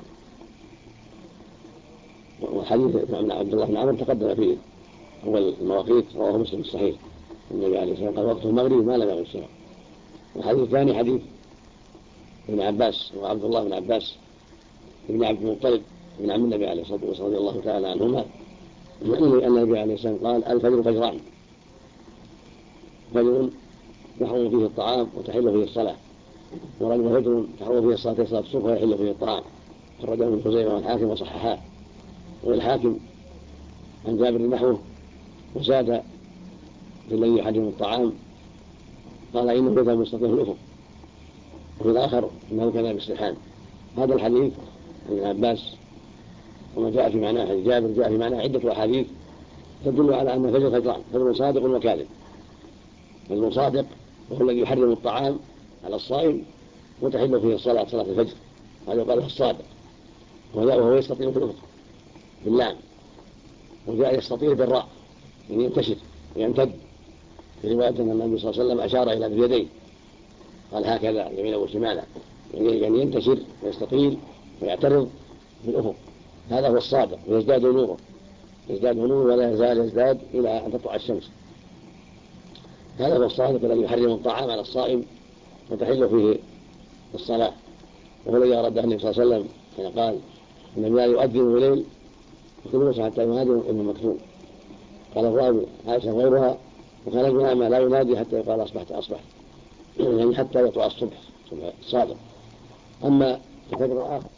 وحديث عن عبد الله بن عمرو تقدم فيه أول المواقيت رواه مسلم الصحيح النبي عليه الصلاة والسلام قال وقت المغرب ما لم يغرب الشفق. والحديث الثاني حديث ابن عباس وعبد الله بن عباس ابن عبد المطلب من عم النبي عليه الصلاة والسلام رضي الله تعالى عنهما أن النبي عليه الصلاة والسلام قال الفجر فجران فجر يحرم فيه الطعام وتحل فيه الصلاة ورجل فجر تحرم فيه الصلاة الصبح ويحل فيه الطعام خرجه ابن خزيمة والحاكم وصححاه. والحاكم عن جابر نحوه وزاد في الذي يحرم الطعام قال إنه كذا مستقيم الأفق وفي الآخر إنه كذا بالسرحان. هذا الحديث ابن عباس وما جاء في معناه حديث جابر جاء في معناه عدة أحاديث تدل على أن الفجر فجران فجر صادق وكاذب. فجر صادق وهو الذي يحرم الطعام على الصائم وتحل فيه صلاة الفجر هذا قال الصادق وهو يستطيع في الأفق باللام وجاء يستطيع بالراء يعني ينتشر ويمتد. في رواية أن النبي صلى الله عليه وسلم أشار إلى بيديه قال هكذا يمينه وشماله يعني ينتشر ويستطيل ويعترض في الأفق. هذا هو الصادق ويزداد نوره ولا يزال يزداد إلى أن تطلع الشمس. هذا هو الصادق الذي يحرم الطعام على الصائم وتحل فيه الصلاة وهو الذي أراد النبي صلى الله عليه وسلم حين قال إن النبي يؤذن الليل يقول حتى ينادي ابن مكتوم قال الراوي عائشة غيرها وخرجنا ما لا ينادي حتى يقال أصبحت يعني حتى يطلع الصبح الصادق. أما الفجر الآخر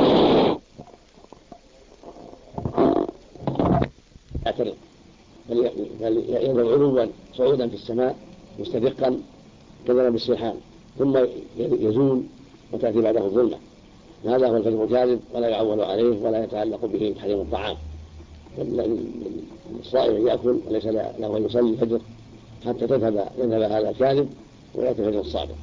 يعترض بل ينزل علوا صعودا في السماء مستدقا كذنب السرحان ثم يزول وتأتي بعده الظلمة. هذا هو الفجر الكاذب ولا يعول عليه ولا يتعلق به تحريم الطعام. الصائم يأكل وليس له أن يصلي الفجر حتى يذهب هذا الكاذب ويأتي الفجر الصادق.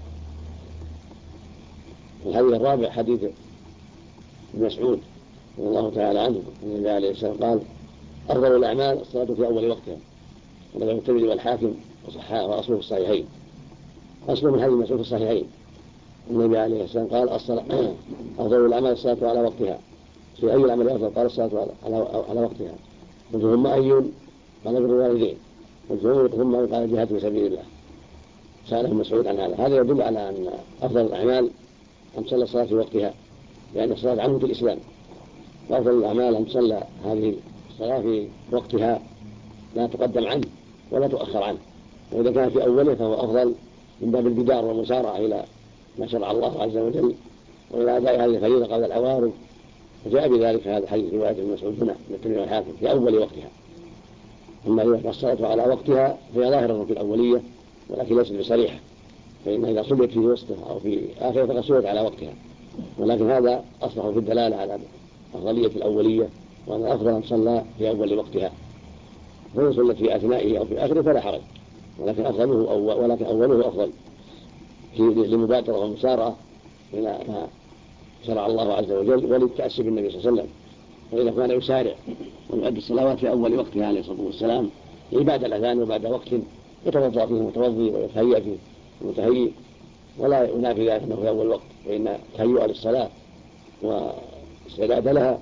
الحديث الرابع حديث ابن مسعود رضي الله تعالى عنه أن النبي عليه السلام قال: أفضل الأعمال الصلاة في أول وقتها. ورواه الترمذي والحاكم وصححه وأصله في الصحيحين. أصله من حديث مسعود في الصحيحين النبي عليه السلام قال: أفضل الأعمال الصلاة على وقتها. في أي العمل أفضل؟ قال: الصلاة على وقتها. قلت: ثم أي؟ قال: بر الوالدين. قلت: ثم قال: الجهاد في سبيل الله. سأله مسعود عن هذا يدل على أن أفضل الأعمال أن تصلى الصلاة في وقتها، لأن الصلاة عمود الإسلام، وأفضل الأعمال أن تصلى هذه الصلاة في وقتها لا تقدم عنه ولا تؤخر عنه. وإذا كان في أوله فهو أفضل من باب البدار والمسارعة إلى ما شرع الله عز وجل وإلى أداء هذه الفريضة قبل العوارض. وجاء بذلك هذا الحديث رواية ابن مسعود هنا من الترمذي والحاكم في أول وقتها. أما إذا كانت الصلاة على وقتها فهي ظاهرة في الأولية ولكن ليست بصريحة، فإن إذا صليت في وسطها أو في آخرها فقد صلت على وقتها. ولكن هذا أصبح في الدلالة على أفضلية الأولية، وأن الأفضل أن تصلى في أول وقتها، فإن صلت في أثنائه أو في آخره فلا حرج، ولكن أوله أفضل للمبادرة والمسارعة إلى ما شرع الله عز وجل وللتأسي بالنبي صلى الله عليه وسلم. فإذا كان يسارع ويؤدي الصلوات في أول وقتها عليه الصلاة والسلام بعد الأذان وبعد وقت يتوضأ فيه المتوضي ويتهيأ فيه المتهيئ، ولا ينافي ذلك أنه في أول وقت، فإن التهيؤ للصلاة واستعداد لها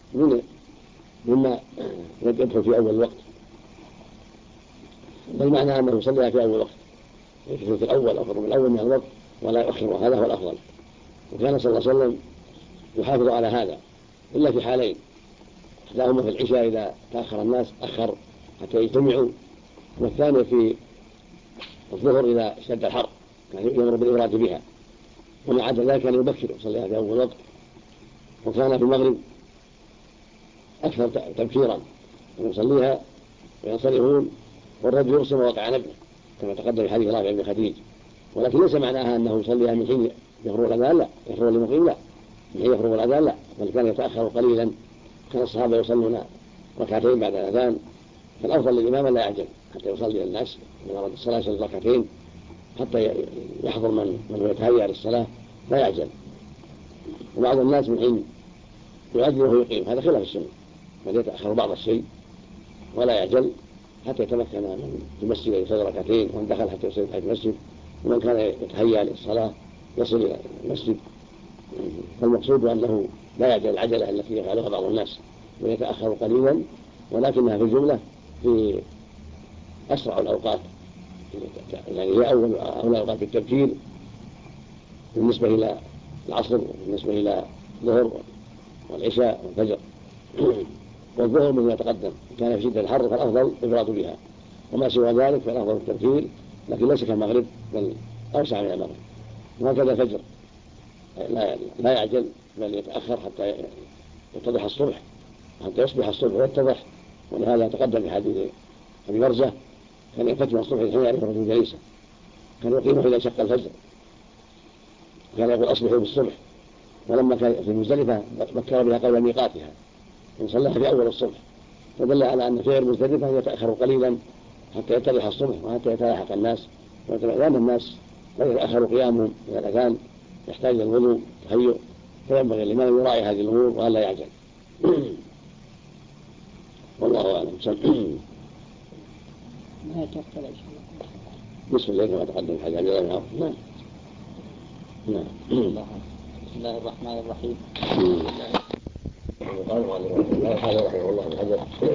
مما يدخل في أول وقت، والمعنى أنه يصليها في أول وقت، يكفر في الأول أو من الأول من الوقت ولا يؤخر، وهذا هو الأفضل. وكان صلى الله عليه وسلم يحافظ على هذا إلا في حالين: إحداهما في العشاء إذا تأخر الناس أخر حتى يجتمعوا، والثاني في الظهر إذا اشتد الحر كان يأمر بالإبراد بها، وما عدا ذلك كان يبكر يصليها في أول وقت. وكان في المغرب أكثر تبكيرا ويصليها وينصرفون والرجل يرسم وقع نبله كما تقدم في حديث رافع بن خديج. ولكن ليس معناها أنه يصليها من حين يفرغ الأذان، لا، يفرغ المقيم لا، من حين يفرغ الأذان لا، بل كان يتأخر قليلا. كان الصحابة يصلون ركعتين بعد الأذان، فالأفضل للإمام لا يعجل حتى يصلي الناس من أراد الصلاة يصلي ركعتين حتى يحضر من يتهيأ للصلاة لا يعجل. وبعض الناس من حين يؤذن وهو يقيم، هذا خلاف السنة، بل يتأخر بعض الشيء ولا يعجل حتى يتمكن من المسجد يصلي ركعتين، ومن دخل حتى يصلي تحت المسجد، ومن كان يتهيأ للصلاة يصل إلى المسجد. فالمقصود أنه لا يعجل العجلة التي يفعلها بعض الناس ويتأخر قليلا، ولكنها في الجملة في أسرع الأوقات، يعني هي أول الأوقات بالتبكير بالنسبة إلى العصر وبالنسبة إلى الظهر والعشاء والفجر. والظهر مما يتقدم كان في شدة الحر فالأفضل إبراد بها، وما سوى ذلك فالأفضل التبكير، لكن ليس كالمغرب بل أوسع من المغرب. وهكذا الفجر لا يعجل بل يتأخر حتى يتضح الصبح، حتى يصبح الصبح ويتضح. ولهذا تقدم في حديث أبي برزة كان يفتح الصبح حين يعرف الرجل جليسا، كان يقيمه إذا شق الفجر، كان يقول أصبحوا بالصبح. ولما كان في مزدلفة بكر بها قبل ميقاتها وصلىها في أول الصبح، فدل على أن فعل مزدلفة يتأخر قليلا حتى يتضح الصبح وحتى يتلاحق الناس، لأن الناس لا يتأخر قيامهم إلى الأذان يحتاج إلى الوضوء تهيؤ، فينبغي الإمام أن يراعي هذه الأمور وألا يعجل. والله أعلم. ما تقتل بسم الله كما تقدم في حديث أبي هريرة. نعم. بسم الله الرحمن الرحيم. قال رحمه الله بن حجر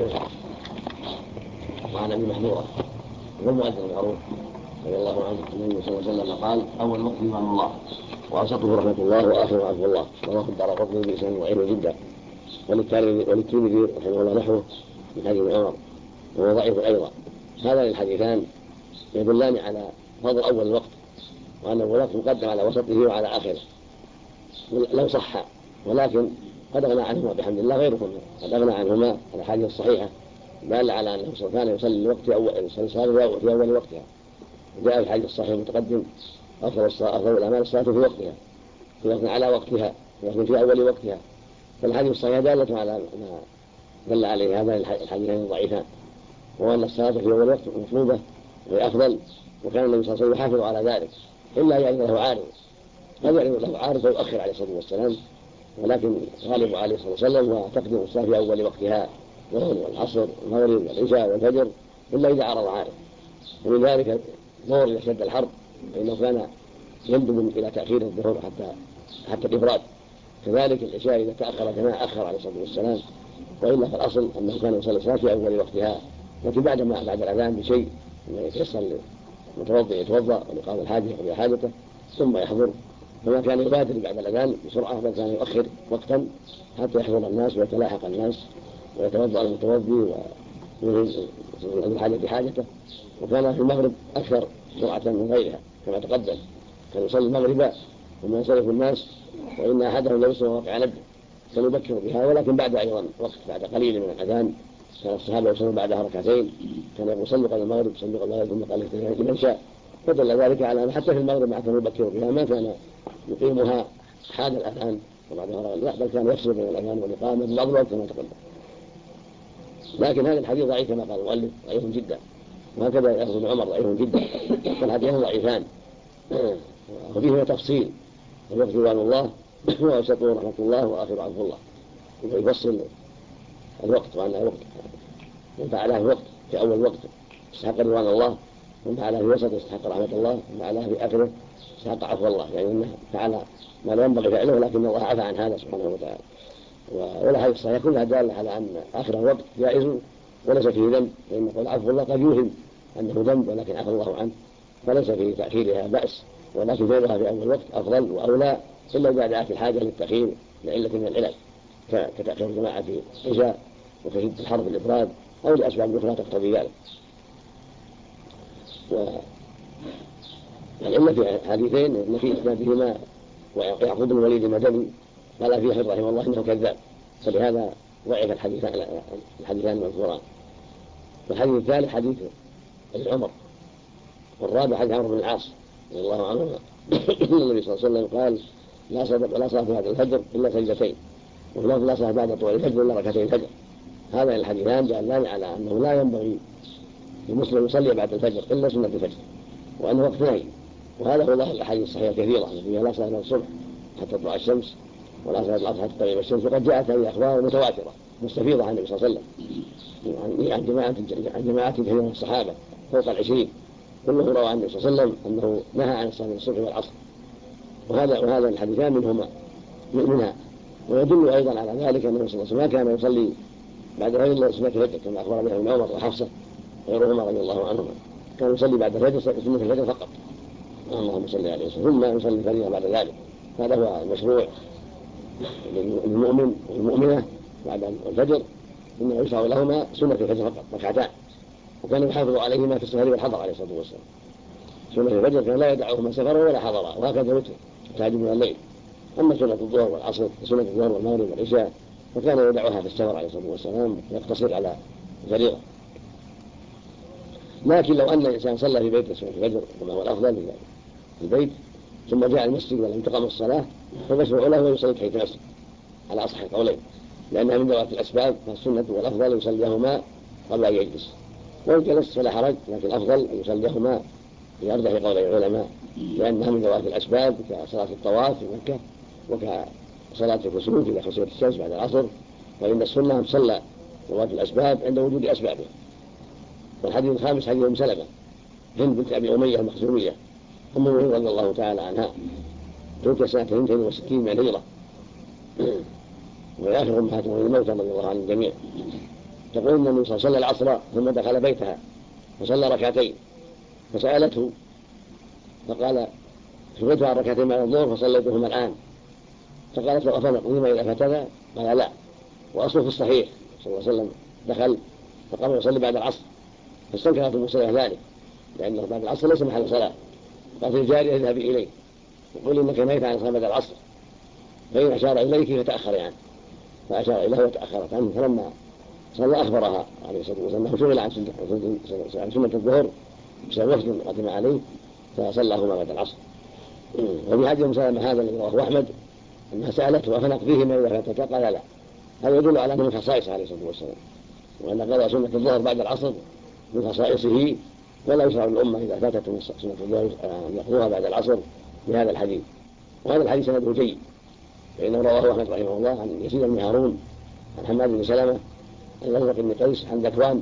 وعن أبي محذورة والمؤذن المعروف رضي الله عنه النبي صلى الله عليه وسلم قال: أول وقت يعلم الله وأوسطه رحمة الله وآخره عفو الله. رواه الدارقطني بإسناد ضعيف جدا، وللترمذي رحمه الله نحوه من حديث عمر وهو ضعيف أيضا. هذان الحديثان يدلان على فضل أول الوقت، وأن أول الوقت مقدم على وسطه وعلى آخره لو صح، ولكن قد أغنى عنهما بحمد الله غيرهما، قد أغنى عنهما الأحاديث الصحيحة دل على أنه كان يصلي الوقت الصلاة في أول وقتها. جاء الحديث الصحيح المتقدم أفضل الأعمال الصلاة في وقتها، في وقت على وقتها، في أول وقتها. فالحديث الصحيح دالة على ما دل عليه هذا الحديثين الضعيفان، وأن الصلاة في أول وقت مطلوبة وهي أفضل، وكان النبي صلى الله عليه وسلم يحافظ على ذلك إلا يعرض له عارض، قد يعرض له عارض فيؤخر عليه الصلاة والسلام، ولكن غالب عليه الصلاة والسلام وتقدم الصلاة في أول وقتها، الظهر والعصر والمغرب والعشاء والفجر، إلا إذا عرض عارض. ومن ذلك الظهر إذا اشتد الحر فإنه كان يندب إلى تأخير الظهر حتى الإبراد. كذلك العشاء إذا تأخر كما أخر عليه الصلاة والسلام، وإلا فالأصل أنه كان يصلي الصلاة في أول وقتها، لكن بعد الأذان بشيء يتيسر المتوضئ يتوضأ ولقاء الحاجة يقضي حاجته ثم يحضر، فما كان يبادر بعد الأذان بسرعة بل كان يؤخر وقتا حتى يحضر الناس ويتلاحق الناس ويتوضأ المتوضي ويريد الحاجة حاجته. وكان في المغرب أكثر سرعة من غيرها كما تقدم، كان يصلي المغرب ثم ينصرف الناس، وإن أحدهم لو يصلي واقع نبه كان يبكر بها، ولكن بعد أيضا وقت بعد قليل من الأذان كان الصحابة يصلون بعدها ركعتين، كان يصلي قبل المغرب يصلي قبل المغرب ثم قال لمن شاء، فدل ذلك على أن حتى في المغرب ما كان يبكر بها ما كان يقيمها حال الأذان وبعدها لا، بل كان يفصل بين الأذان والإقامة بالأضواء كما تقدم. لكن هذا الحديث ضعيف كما قال المؤلف، ضعيف جدا، وهكذا يأخذ ابن عمر ضعيف جدا، فالحديثان ضعيفان وفيه تفصيل. الوقت رضوان الله وأوسطه رحمة الله وآخر عفو الله، يفصل الوقت وأن الوقت من فعله الوقت في أول وقت استحق رضوان الله، ومن فعله في وسط استحق رحمة الله، ومن فعله في آخره استحق عفو الله، يعني أنه فعل ما لا ينبغي فعله لكن الله عفى عن هذا سبحانه وتعالى. والحديث الصحيح كلها دالة على أن آخر الوقت جائز وليس فيه ذنب، لأن قول عفو الله قد يوهم أنه ذنب ولكن عفى الله عنه، فليس في تأخيرها بأس، ولكن فعلها في أول وقت أفضل وأولى، إلا إذا دعت الحاجة للتأخير لعلة من العلل كتأخير الجماعة في العشاء وكشدة الحر في الإفراد أو لأسباب أخرى تقتضي ذلك. والعلة في حديثين أن في إسنادهما ويعقوب بن الوليد المدني قال فيه رحمه الله إنه كذاب، فلهذا ضعف الحديثان المذكوران. والحديث الثالث حديث ابن عمر، والرابع حديث عمرو بن العاص رضي الله عنه النبي صلى الله عليه وسلم قال لا صلاة بعد الفجر إلا سجدتين، وفي لفظ لا صلاة بعد طلوع الفجر إلا ركعتين الفجر. هذا الحديثان دلان على أنه لا ينبغي للمسلم يصلي بعد الفجر إلا سنة الفجر، وأنه وقت نهي. وهذا هو ظاهر الأحاديث الصحيحة كثيرة فيها لا صلاة الصبح حتى تطلع الشمس ولا صلاة العصر حتى تغيب الشمس، وقد جاءت هذه الأخبار متواترة مستفيضة عن النبي صلى الله عليه وسلم عن جماعة كثيرة من الصحابة فوق 20 كلهم روى عن النبي صلى الله عليه وسلم أنه نهى عن صلاة الصبح والعصر، وهذا الحديثان منها. ويدل أيضا على ذلك أن النبي صلى الله عليه وسلم كان يصلي بعد الفجر إلا سنة الفجر كما أخبر به ابن عمر وحفصة غيرهما رضي الله عنهما، كان يصلي بعد الفجر سنة الفجر فقط، اللهم صل عليه وسلم، ثم يصلي الفجر بعد ذلك. هذا هو المشروع للمؤمن والمؤمنة بعد الفجر، إنه يشرع لهما سنة الفجر فقط ركعتان، وكان يحافظ عليهما في السفر والحضر عليه الصلاة والسلام. سنة الفجر كان لا يدعهما سفرا ولا حضرا، وهكذا وتر تهجد من الليل. أما سنة الظهر والعصر وسنة الظهر والمغرب والعشاء فكان يدعها في السفر عليه الصلاة والسلام ويقتصر على الفريضة. لكن لو أن الإنسان صلى في بيته سنة الفجر كما هو الأفضل في البيت ثم جاء المسجد ولم تقم الصلاة فمشروع له ويصلي تحية المسجد على أصح القولين، لأنها من ذوات الأسباب، فالسنة والأفضل يصليهما قبل أن يجلس، وإن جلس فلا حرج، لكن الأفضل أن يصليهما في أرجح قولي العلماء، لأنها من ذوات الأسباب كصلاة الطواف في مكة وكصلاة الكسوف إذا خسفت الشمس بعد العصر، فإن السنة تصلى ذوات الأسباب عند وجود أسبابها. والحديث الخامس حديث أم سلمة هند بنت أبي أمية المخزومية أم المؤمنين رضي الله تعالى عنها، توفي سنة 62 من الهجرة، وآخر أمهات الموتى رضي الله عن الجميع. تقول أن النبي صلى الله عليه وسلم صلى العصر ثم دخل بيتها فصلى ركعتين، فسألته فقال شغلتها ركعتين بعد الظهر فصليتهما الآن، فقالت له أفنقضيهما إذا فتنا؟ قال لا، وأصله في الصحيح صلى الله عليه وسلم دخل فقام يصلي بعد العصر، فاستنكرت أم سلمة ذلك لأنه بعد العصر ليس محل صلاة، قالت للجارية اذهبي إليه وقولي إنك نهيت عن الصلاة بعد العصر، فإن أشار إليك فتأخري عنه، فأشار إليه وتأخرت عنه، فلما صلى أخبرها عليه الصلاة والسلام أنه شغل عن سنة الظهر بسبب وفد قدم عليه فصلىهما بعد العصر. وفي حديث سلمة هذا الذي رواه أحمد أنها سألته أفنقضيهما إذا فاتتا؟ قال لا. هذا يدل على أنه من خصائصه عليه الصلاة والسلام، وأن قضاء سنة الظهر بعد العصر من خصائصه، ولا يشرع للأمة إذا فاتت سنة الظهر أن يقضوها بعد العصر بهذا الحديث. وهذا الحديث سنده جيد، فإنه رواه أحمد رحمه الله عن يزيد بن هارون عن حماد بن سلمة عن الأزرق بن قيس عن ذكوان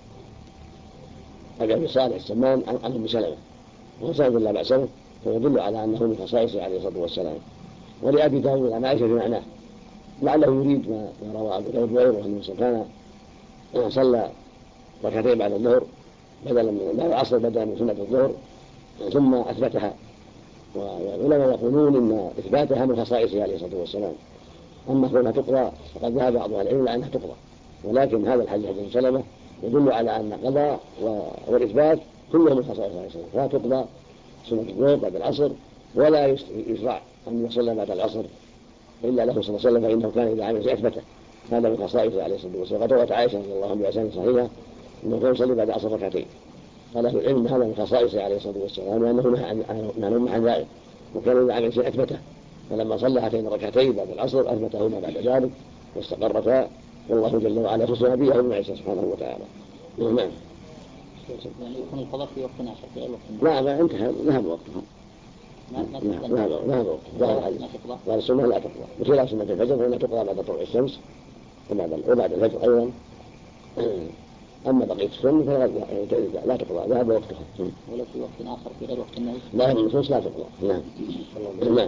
أبي صالح السمان عن أم سلمة، وهو سند لا بأس به، فيدل على أنه من خصائصه عليه الصلاة والسلام. ولأبي داود عن عائشة بمعناه، لعله يريد ما روى أبو داود وغيره أنه كان صلى ركعتين بعد الظهر بدلا من بعد العصر بدلا من سنة الظهر ثم أثبتها. والعلماء يقولون إن إثباتها من خصائصه عليه الصلاة والسلام، أما كونها تقرأ فقد ذهب بعض أهل العلم أنها تقرأ، ولكن هذا الحديث حديث سلمة يدل على أن القضاء والإثبات كله من خصائصه عليه الصلاة والسلام، لا تقضى سنة الظهر بعد العصر، ولا يشرع أن يصلى بعد العصر إلا له صلى الله عليه وسلم، فإنه كان إذا عمل شيء أثبته. هذا من خصائصه عليه الصلاة والسلام. وقد روت عائشة رضي الله عنها بأسانيد صحيحة أنه كان يصلي بعد العصر ركعتين. قال أهل العلم هذا من خصائصه عليه الصلاة والسلام، وأنه نهى عن ذلك، وكان إذا عمل شيء أثبته، فلما صلى هاتين الركعتين بعد العصر أثبتهما بعد ذلك واستقرتا، والله جل وعلا خصوصا بها من عيسى سبحانه وتعالى. نعم. يعني يكون القضاء في وقت آخر في أي وقت؟ لا، ما انتهى، ذهب وقتها. ذهب وقتها. قال السنة لا تقضى بخلاف سنة الفجر، فإنها تقضى بعد طلوع الشمس وبعد الفجر أيضا. أما بقية السنة فلا تقضى، ذهب وقتها. ولو في وقت آخر في غير وقت النهي؟ لا، النصوص لا تقضى. نعم. نعم.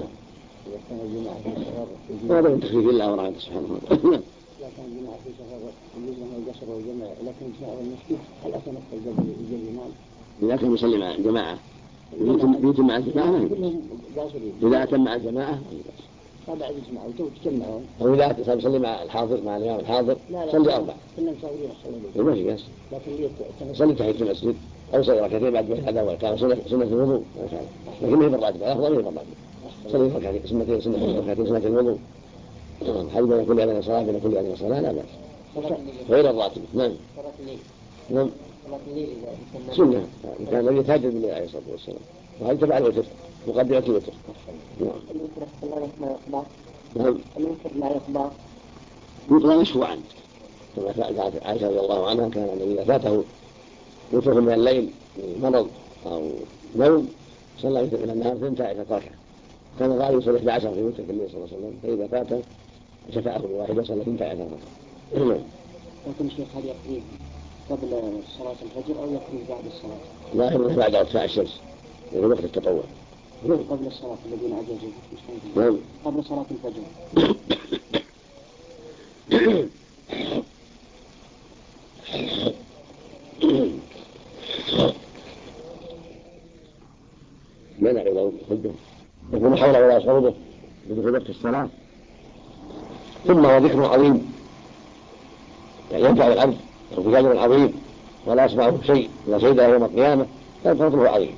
هذا من تخفيف الله ورحمته سبحانه وتعالى. لكن الجماعة في سفر يجوز له القصر والجمع، لكن سائر المسجد هل أتنقل قبل الإمام؟ إذا كان يصلي مع الجماعة يتم مع الجماعة، إذا أتم مع الجماعة هذا عزيز معه وتجمعون، أو إذا يصلي مع الحاضر مع الإمام الحاضر صلي أربع. كنا مساويين الصلاة ما في قصر، لكن صلي تحية المسجد أو صلي ركعتين بعد هذا وكان سنة الوضوء، لكن ما هي بالراتب، الأفضل ما هي بالراتب، صلي ركعتين سنة الوضوء، حل بين كل أذان صلاة بين كل أذان صلاة لا بأس، غير الراتب. نعم. نعم. سنة كان الذي يتهجد بالله عليه الصلاة والسلام، وهل تبع الوتر مقدمة الوتر. نعم. يقرأ مشروعا كما فعلت عائشة رضي الله عنها، كان الذي إذا فاته وتر من الليل مرض أو نوم صلى وتر من النهار 12 ركعة، كان الغالب يصلي 11 في وتر النبي صلى الله عليه وسلم، فإذا فاته شفعه بواحدة صلى 12 ركعة. ممكن شيخ هل يقضيه قبل صلاة الفجر أو يقضيه بعد الصلاة؟ لا، يقضيه بعد ارتفاع الشمس في وقت التطوع. قبل الصلاة الذين عجزوا. نعم. قبل صلاة الفجر. منع إلى الحجة يكون حول ولا صوبه بدخول وقت الصلاة. ثم هو ذكر عظيم، يعني ينفع العبد وفي أجر عظيم ولا يسمعه شيء إذا شهده يوم القيامة، فضله عظيم.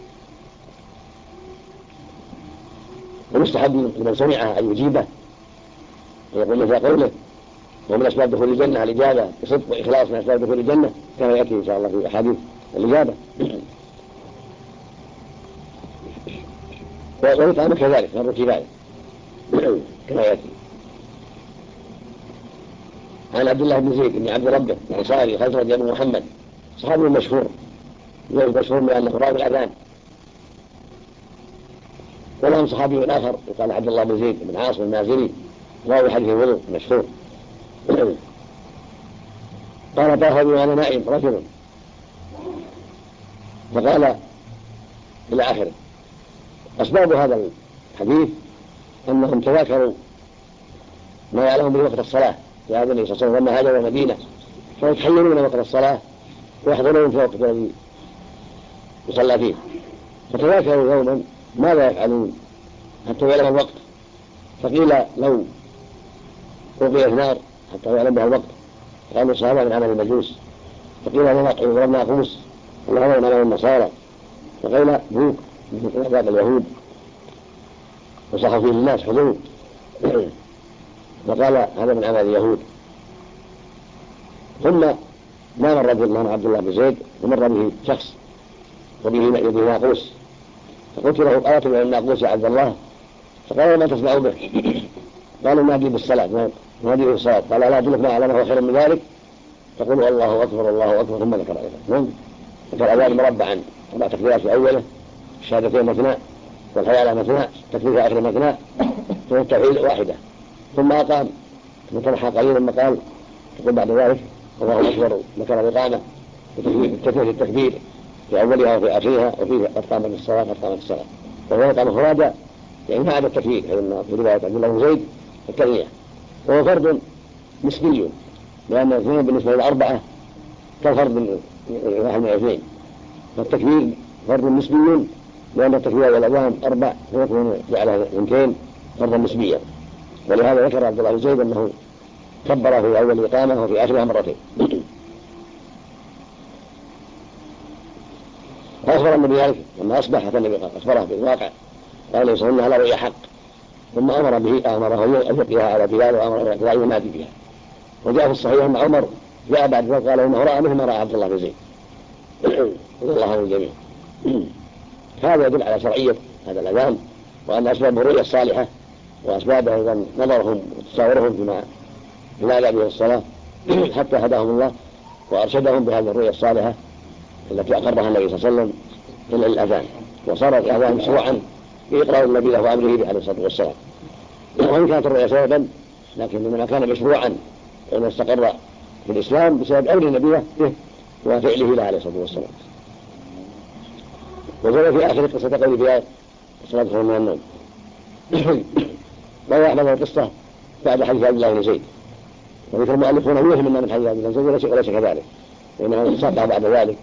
ومستحب لمن سمعها أن يجيبه ويقول مثل قوله ومن أسباب دخول الجنة الإجابة بصدق وإخلاص، من أسباب دخول الجنة كما يأتي إن شاء الله في أحاديث الإجابة. ويطعم كذلك مرة كفاية كما يأتي. عن عبد الله بن زيد بن عبد ربه الأنصاري خزرج أبو محمد، صحابي مشهور بأنه راوي الأذان. ولهم صحابي آخر يقال عبد الله بن زيد بن عاصم المازني راوي حديث الوضوء مشهور. قال طاف بي وأنا نائم رجل، فقال إلى آخره. أسباب هذا الحديث أنهم تذاكروا ما يعلم به وقت الصلاة في هذا النبي صلى الله عليه وسلم لما هاجروا المدينة، فيتحللون وقت الصلاة ويحضرون في وقت الذي يصلى فيه، فتذاكروا يوما ماذا يفعلون حتى يعلم الوقت، فقيل لو أوقيت نار حتى يعلم بها الوقت، قالوا الصحابة من عمل المجوس، فقيل ضربنا خمس اللهم من عمل النصارى، فقيل بوك من عذاب اليهود، وصحوا فيه الناس حضور، فقال هذا من عمل اليهود. ثم نام الرجل، نام عبد الله بن زيد، ومر به شخص وبه ناقوس، فقلت له أراتب عن الناقوس يا عبد الله؟ فقال ما تصنع به؟ قالوا نادي بالصلاة، نادي بالصلاة. قال لا أدلك ما أعلمه خيرا من ذلك؟ فقولوا الله أكبر الله أكبر، ثم ذكر أيضا ذكر الأذان مربعا 4 تكبيرات في أوله، الشهادتين مثنى، والحياة مثنى، تكبير في آخر مثنى، ثم التوحيد واحدة، ثم أقام، ثم تنحى قليلا ثم قال تقول بعد ذلك الله أكبر، ذكر الإقامة بتكبير التكبير في أولها وفي آخرها، وفيه قد قامت الصلاة قد قامت الصلاة، وهو قام فرادى يعني ما عدا التكبير، فإن في رواية عبد الله بن زيد التثنية، وهو فرد نسبي، لأن الاثنين بالنسبة للأربعة كالفرد واحد من الاثنين، فالتكبير فرد نسبي لأن التكبير والأذان 4 فيكون جعلها 2 فردا نسبيا، ولهذا ذكر عبد الله بن زيد أنه كبر في أول الإقامة وفي آخرها 2 مرتين. فأخبر النبي ذلك لما أصبح أخبره بالواقع، قال ليس إنها لرؤيا حق، ثم أمره أن يلقيها على بلال وأمره أن ينادي بها. وجاء في الصحيح أن عمر جاء بعد ذلك قال إنه رأى مثل ما رأى عبد الله بن زيد رضي الله عنه الجميع. هذا يدل على شرعية هذا الأذان، وأن أسباب الرؤيا الصالحة وأسباب أيضا نظرهم وتصاورهم بما لا به الصلاة حتى هداهم الله وأرشدهم بهذه الرؤيا الصالحة التي أقرها النبي صلى الله عليه وسلم إلى الأذان، وصار الأذان مشروعا يقرأ النبي له أمره عليه الصلاة والسلام. وإن كانت الرؤيا سببا، لكن لما كان مشروعا وأن استقر في الإسلام بسبب أمر النبي به وفعله له عليه الصلاة والسلام. وجاء في آخر قصة قول بلال الصلاة خير من النوم. روى أحمد القصة بعد حديث عبد الله بن زيد، وذكر المؤلفون يوهم من حديث عبد الله بن زيد وليس كذلك، وإنما ساقها بعد ذلك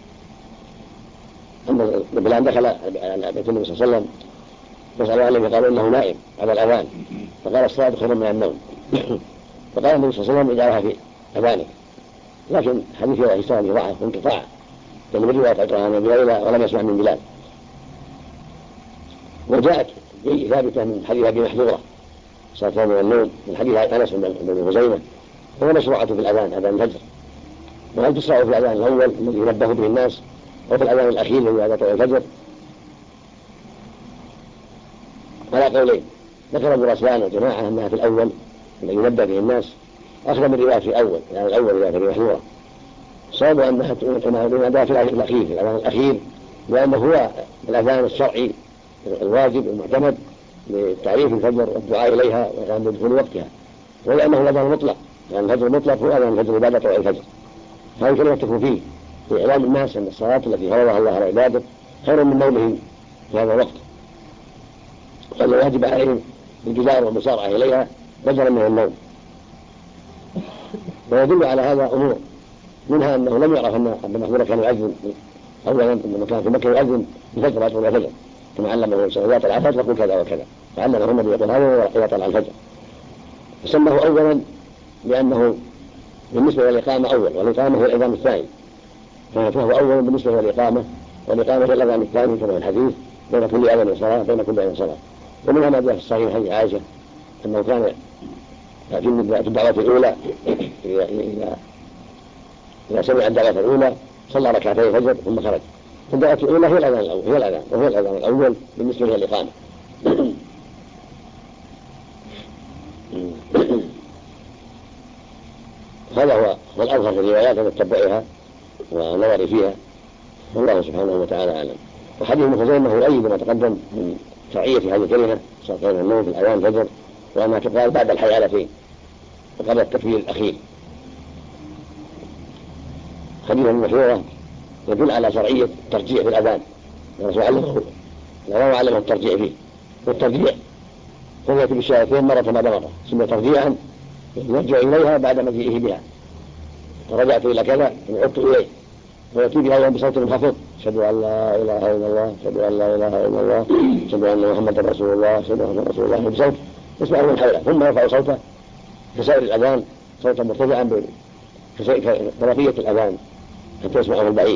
أن بلال دخل على بيت النبي صلى الله عليه وسلم فسألوا عنه فقالوا إنه نائم على الأذان، فقال الصلاة خير من النوم. فقال النبي صلى الله عليه وسلم اجعلها في أذانك، لكن حديث الإسلام ضعف وانقطاع، لأن من رواية أقرأها من بلال ولم يسمع من بلال. وجاءت ثابتة من حديث أبي محذورة صلاة خير من النوم من حديث أنس بن خزيمة، وهو مشروعة في الأذان، أذان الفجر، وهل تشرع في الأذان الأول الذي ينبه به الناس وفي الأذان الأخير الذي بعد طلوع الفجر؟ على قولين. ذكر ابن رسلان وجماعة أنها في الأول الذي ينبه به الناس، أخذ من رواية في الأول يعني الأول رواية أبي محذورة، صاب أنها في الأخير في الأذان الأخير، لأنه هو الأذان الشرعي الواجب المعتمد لتعريف الفجر والدعاء إليها وكان بدخول وقتها، ولأنه الأذان المطلق، يعني الفجر المطلق هو أذان الفجر بعد طلوع الفجر، هذه كلمة تكون فيه في إعلام الناس أن الصلاة التي فرضها الله على عباده خير من نومهم في هذا الوقت، وأن الواجب عليهم الجزاء والمسارعة إليها بدلا من النوم. ويدل على هذا أمور، منها أنه لم يعرف أن ابن محذورة كان يؤذن أولا لما كان في مكة يؤذن الفجر بعد طلوع الفجر، كما علمه إذا طلع الفجر يقول كذا وكذا، فعلمه النبي يقول هذا إذا طلع الفجر، فسماه أولا لأنه بالنسبة للإقامة أول، والإقامة هو الأذان الثاني، فهو أول بالنسبة للإقامة، والإقامة هي الأذان الثاني كما في الحديث بين كل أذان وصلاة بين كل أذان وصلاة. ومنها ما جاء في الصحيح حديث عائشة أنه كان في الدعوة الأولى إذا سمع الدعوة الأولى صلى ركعتي الفجر ثم خرج. الدعوة الأولى هي الأذان الأول، وهو الأذان الأول بالنسبة للإقامة. هذا هو الأظهر في الروايات وتتبعها ونظري فيها، والله سبحانه وتعالى أعلم. وحديث ابن خزيمة هو يؤيد ما تقدم من شرعية هذه الكلمة صلاة خير من النوم في الأذان الفجر، وأنها تقال بعد الحيالتين وقبل التكبير الأخير. حديث المشهورة يدل على شرعية الترجيع في الأذان، الرسول علمه الترجيع فيه، والترجيع هو يأتي بالشهادتين مرة بعد مرة، سمي ترجيعا يرجع إليها بعد مجيئه بها، فرجعت إلى كذا وعدت إليه، ويأتي بها يوم بصوت منخفض، أشهد أن لا إله إلا الله، أشهد أن لا إله إلا الله، أشهد أن محمدا رسول الله، أشهد أن محمدا رسول الله، بصوت يسمعه من حوله، ثم يرفع صوته كسائر الأذان صوتا مرتفعا كبقية الأذان حتى يسمعه البعيد.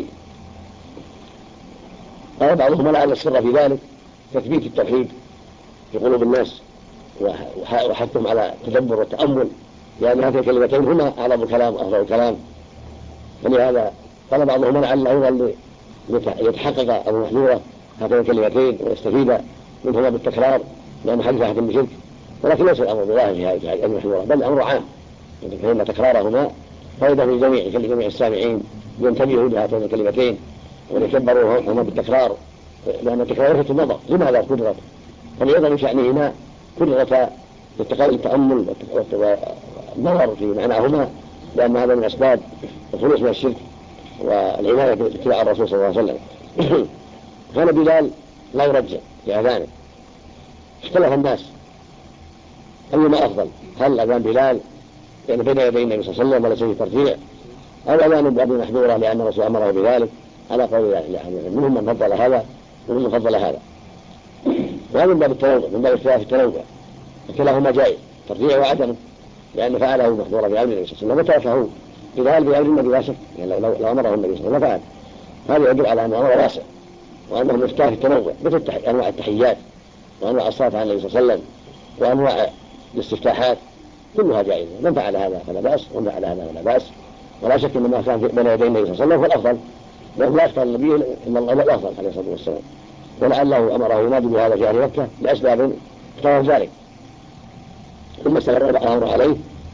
قال بعضهم لعل السر في ذلك تثبيت التوحيد في قلوب الناس وحثهم على التدبر والتأمل لأن هاتين الكلمتين هما أعظم الكلام وأفضل الكلام. فلهذا قال بعضهم لعله ليتحقق أبو محذورة هاتين الكلمتين ويستفيد منهما بالتكرار لأن حديث أحد بشرك، ولكن ليس الأمر بظاهر في هذه المحذورة، بل الأمر عام، فإن تكرارهما فائدة لجميع السامعين ينتبهوا لهاتين الكلمتين ويكبروا هما بالتكرار، لأن التكرار يلفت النظر لماذا كررت، فليظهر من شأنهما كررت التأمل والنظر في معناهما، لأن هذا من أسباب الخلوص من الشرك والعناية باتباع الرسول صلى الله عليه وسلم. كان بلال لا يرجع في أذانه. اختلف الناس أيما أفضل، هل أذان بلال يعني بين يدي النبي صلى الله عليه وسلم وليس فيه ترجيع، أو أذان بأبي محذورة لأن الرسول أمره بذلك، على قول منهم من فضل هذا ومنهم من فضل هذا. وهذا من باب التنوع، من باب اختلاف التنوع، وكلاهما جائز ترجيع وعدمه، لأن فعله محذورة بأمر النبي صلى الله عليه وسلم وتركه بلال بأمر النبي لا شك، يعني لو أمره النبي صلى الله عليه وسلم فعل. هذا يدل على أنه أمر واسع وأنه مفتاح التنوع، مثل أنواع التحيات وأنواع الصلاة على النبي صلى الله عليه وسلم وأنواع الاستفتاحات كلها جائزة، من فعل هذا فلا بأس ومن فعل هذا فلا بأس. ولا شك أن ما كان بين يدي النبي صلى الله عليه وسلم فالأفضل، لأنه لا يختار النبي إن الله الأفضل عليه الصلاة والسلام، ولعله أمره ينادي بهذا في أهل مكة لأسباب اختار ذلك، ثم استمر الأمر عليه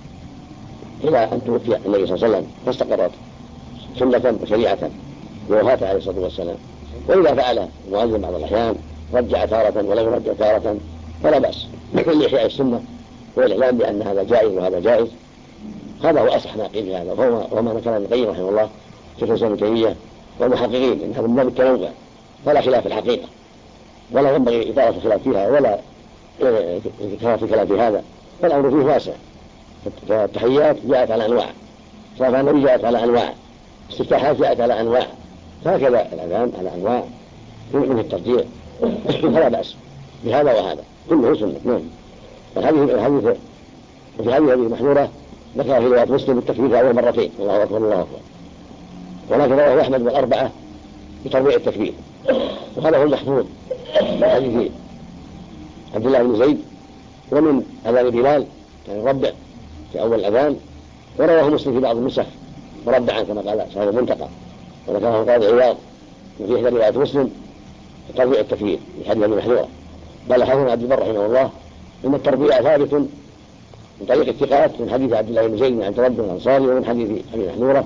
إلى أن توفي النبي صلى الله عليه وسلم فاستقرت سنة وشريعة بوفاته عليه الصلاة والسلام. وإذا فعل المؤذن بعض الأحيان رجع تارة ولم يرجع تارة فلا بأس، مثل لإحياء السنة والإعلام بأن هذا جائز وهذا جائز. هذا هو أصح ما قيل في هذا، وما ذكر ابن القيم رحمه الله في الإسلام التيمية والمحققين إن هذا من باب التنوع فلا خلاف الحقيقة، ولا ينبغي إثارة الخلاف فيها ولا ذكرها في الكلام في هذا، فالأمر فيه واسع. فالتحيات جاءت على أنواع، صلاة النبي جاءت على أنواع، استفتاحات جاءت على أنواع، فهكذا الأذان على أنواع منه الترجيع فلا بأس بهذا وهذا كله سنة. نعم. الحديث وفي هذه المحذورة ذكر في رواية مسلم التكبير في أول مرتين الله أكبر الله أكبر، ولكن رواه أحمد والأربعة بتربيع التكبير، وهذا هو المحفوظ من حديث عبد الله بن زيد ومن أذان بلال يعني ربع في أول الأذان، ورواه مسلم في بعض النسخ مربعا كما قال صاحب المنتقى، وذكره القاضي عياض وفي إحدى روايات مسلم تربيع التكبير في حديث المحذورة. قال حافظ عبد البر رحمه الله إن التربيع ثابت من طريق الثقات من حديث عبد الله بن زيد عن عبد الأنصاري ومن حديث أبي محذورة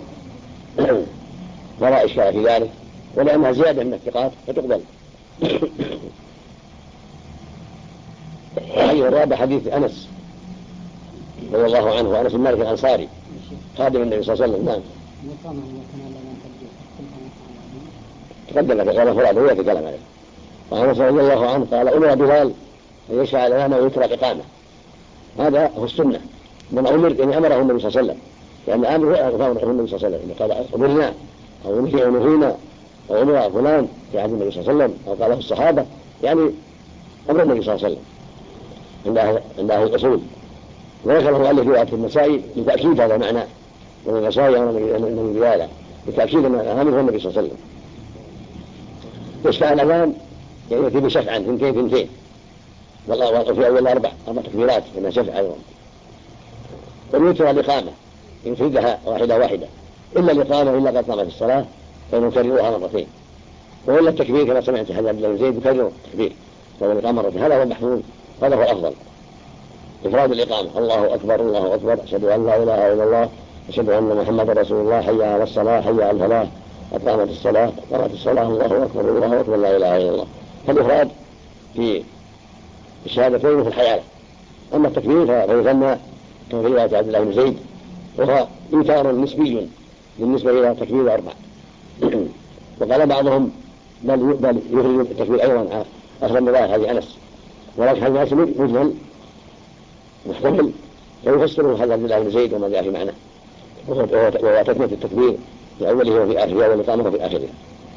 ولا إشكال في ذلك، ولأنها زيادة من الثقات فتقبل. الحديث الرابع حديث أنس رضي الله عنه وأنس بن مالك الأنصاري خادم النبي صلى الله عليه وسلم. نعم. تقدم في قال فلان هو في كلام عليه. وأنس رضي الله عنه قال أمر بلال أن يشفع الأذان ويترك إقامة، هذا هو السنة من أمر يعني أمره النبي صلى الله عليه وسلم، لأن أمره النبي صلى الله عليه وسلم قال أمرنا أو نهينا أو أمر فلان في عهد النبي صلى الله عليه وسلم أو قاله الصحابة، يعني أمر النبي صلى الله عليه وسلم عنده الأصول. وذكره المؤلف في رواية النسائي لتأكيد هذا معنى من النسائي من بلاله لتأكيد أن أمره النبي صلى الله عليه وسلم. يشفع الأذان يعني يأتي بشفعا ثنتين وفي أول أربع تكبيرات كما شفع أيضا، ويوتر الإقامة يفردها واحدة إلا الإقامة إلا قد قامت الصلاة فنكررها مرتين، وإلا التكبير كما سمعت حديث عبد الله بن زيد يكرر التكبير والإقامة مرتين، هذا هو المحفوظ، هذا هو الأفضل إفراد الإقامة الله أكبر الله أكبر أشهد أن لا إله إلا الله أشهد أن محمد رسول الله حي على الصلاة حي على الفلاح أقامت الصلاة الله أكبر الله أكبر لا إله إلا الله. فالإفراد في الشهادتين في الحياة، أما التكبير فيثنى كما في رواية عبد الله بن زيد، وهو إنكار نسبي بالنسبة إلى تكبير أربع. وقال بعضهم بل يخرج التكبير أيضا أخذ من رواية هذه أنس، ولكن هذا أنس مجمل محتمل فيفسره هذا عبد الله بن زيد وما جاء في معناه، وهو تثنية التكبير في أوله وفي آخره والإقامة في آخره.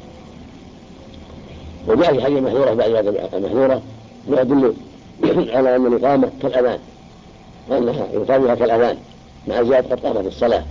وجاء في حديث المحذورة بعد المحذورة ما يدل على أن الإقامة كالأذان وأنها يقامها كالأذان مع زيادة قد قامت الصلاة،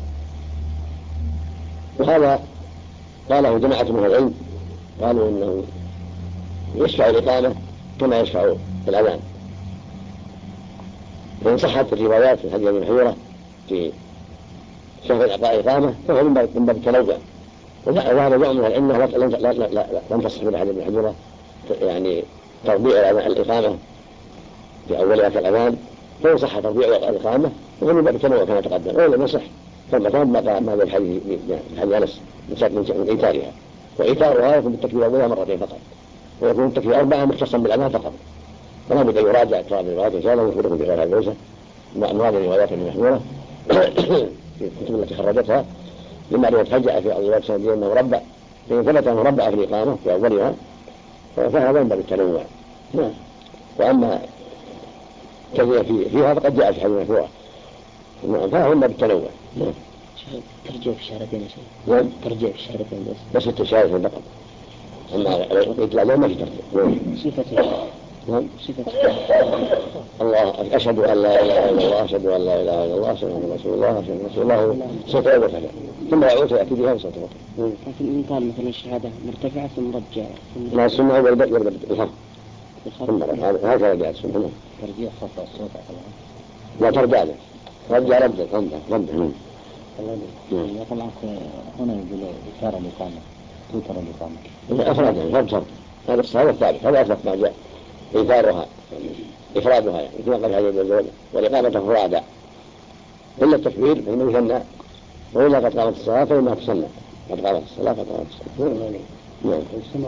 وهذا قاله جماعة من العلم قالوا إنه يشفع الإقامة كما يشفع الأذان، وإن صحت الروايات في الحديث المحذورة في شهر إقامة فهو من باب التنوع. وهذا نوع من العلم لم تصح من أحد بن حجرة يعني تربيع الإقامة في أولها كالأذان، فإن صح تربيع الإقامة فهو من باب التنوع كما تقدم، ولم يصح ثم ما ذا الحديث أنس من إيثارها، وإيثارها يكون بالتكبير الأولى مرتين فقط، ويكون التكبير 4 مختصا بالأذان فقط، فلا بد أن يراجع إكرار الروايات إن شاء الله ويخبركم بغيرها الليسة أنواع الروايات المحمولة في الكتب التي خرجتها لمعرفة فجأة في أضياف سندية أنه مربع، فإن ثبت أنه مربع في الإقامة في أولها فهذا من باب التنوع. وأما كذا فيها فقد جاء في حديث مرفوع فهو من باب التنوع. ترجع في شهرتين يا شيخ. ترجع في شهرتين بس التشهد فقط، أما الإطلاق ما في ترجع. صفة الله أشهد أن لا إله إلا الله، أشهد أن لا إله إلا الله، أشهد أن رسول الله، أشهد أن رسول الله صوت أول فجأة ثم يعود يأتي بها بصوت أخرى. لكن إن كان مثلا الشهادة مرتفعة ثم رجع لا السنة أول يبدأ بالخفض ثم هكذا جاءت السنة. ترجيع خفض الصوت لا ترجع له رجع رجع رجع. يقول عنك هنا يقول إثارة الإقامة توتر الإقامة أفرادها فرد هذا الصحيح الثالث هذا أثبت ما جاء إيثارها إفرادها يعني كما قال هذا الزوج والإقامة فرادى إلا التكبير فإنه يثنى، وإذا قد قامت الصلاة فإنها تسنى قد قامت الصلاة قد قامت الصلاة. نعم.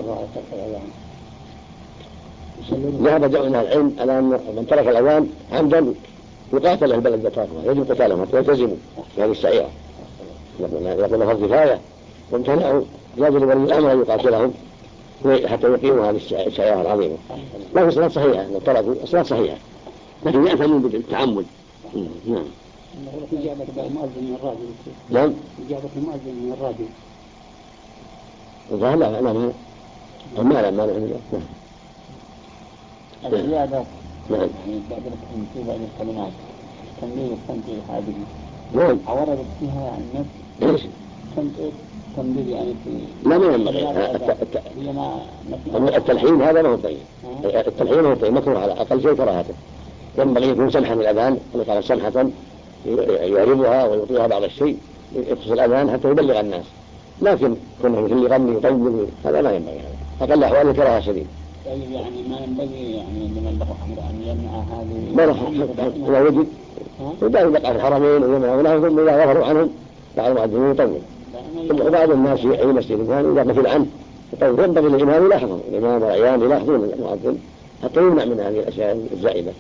ذهب جمع من العلم على أن من ترك الأذان عمدا يقاتل له البلد بتركها يجب قتالهم حتى يلتزموا هذه الشعيرة، يقول فرض كفاية وامتنعوا جاز لولي الأمر أن يقاتلهم حتى يقيموا هذه الشعيرة العظيمة. لكن الصلاة صحيحة لو تركوا الصلاة صحيحة لكن يأثموا بالتعمد. نعم. إجابة المؤذن من الراديو. نعم. إجابة المؤذن من الراديو. لا ما الزيادة. نعم. يعني بعض الكلمات تنبيه والتنبيه هذه. نعم. وردت فيها يعني نفس تنبيه يعني في. لا ما ينبغي التلحين هذا ما هو طيب. التلحين هو طيب مكروه على أقل شيء كراهته. ينبغي يكون سمحا للأذان وقال سمحة يعرضها ويعطيها بعض الشيء يتصل الأذان حتى يبلغ الناس، لكن كونه مثل يغني يطيب هذا لا ينبغي، هذا أقل أحوال الكراهة شديد. يعني ما ينبغي يعني لمن له أمر أن يمنع هذه. لا وجد ودائما يبقى في الحرمين ويمنعونه ثم إذا غفروا عنهم بعض المؤذنين يطول، وبعض الناس في أي مسجد كان إذا قتل عنه يطول، ينبغي للإمام يلاحظه الإمام والعيان يلاحظون المؤذن حتى يمنع من هذه الأشياء الزائدة.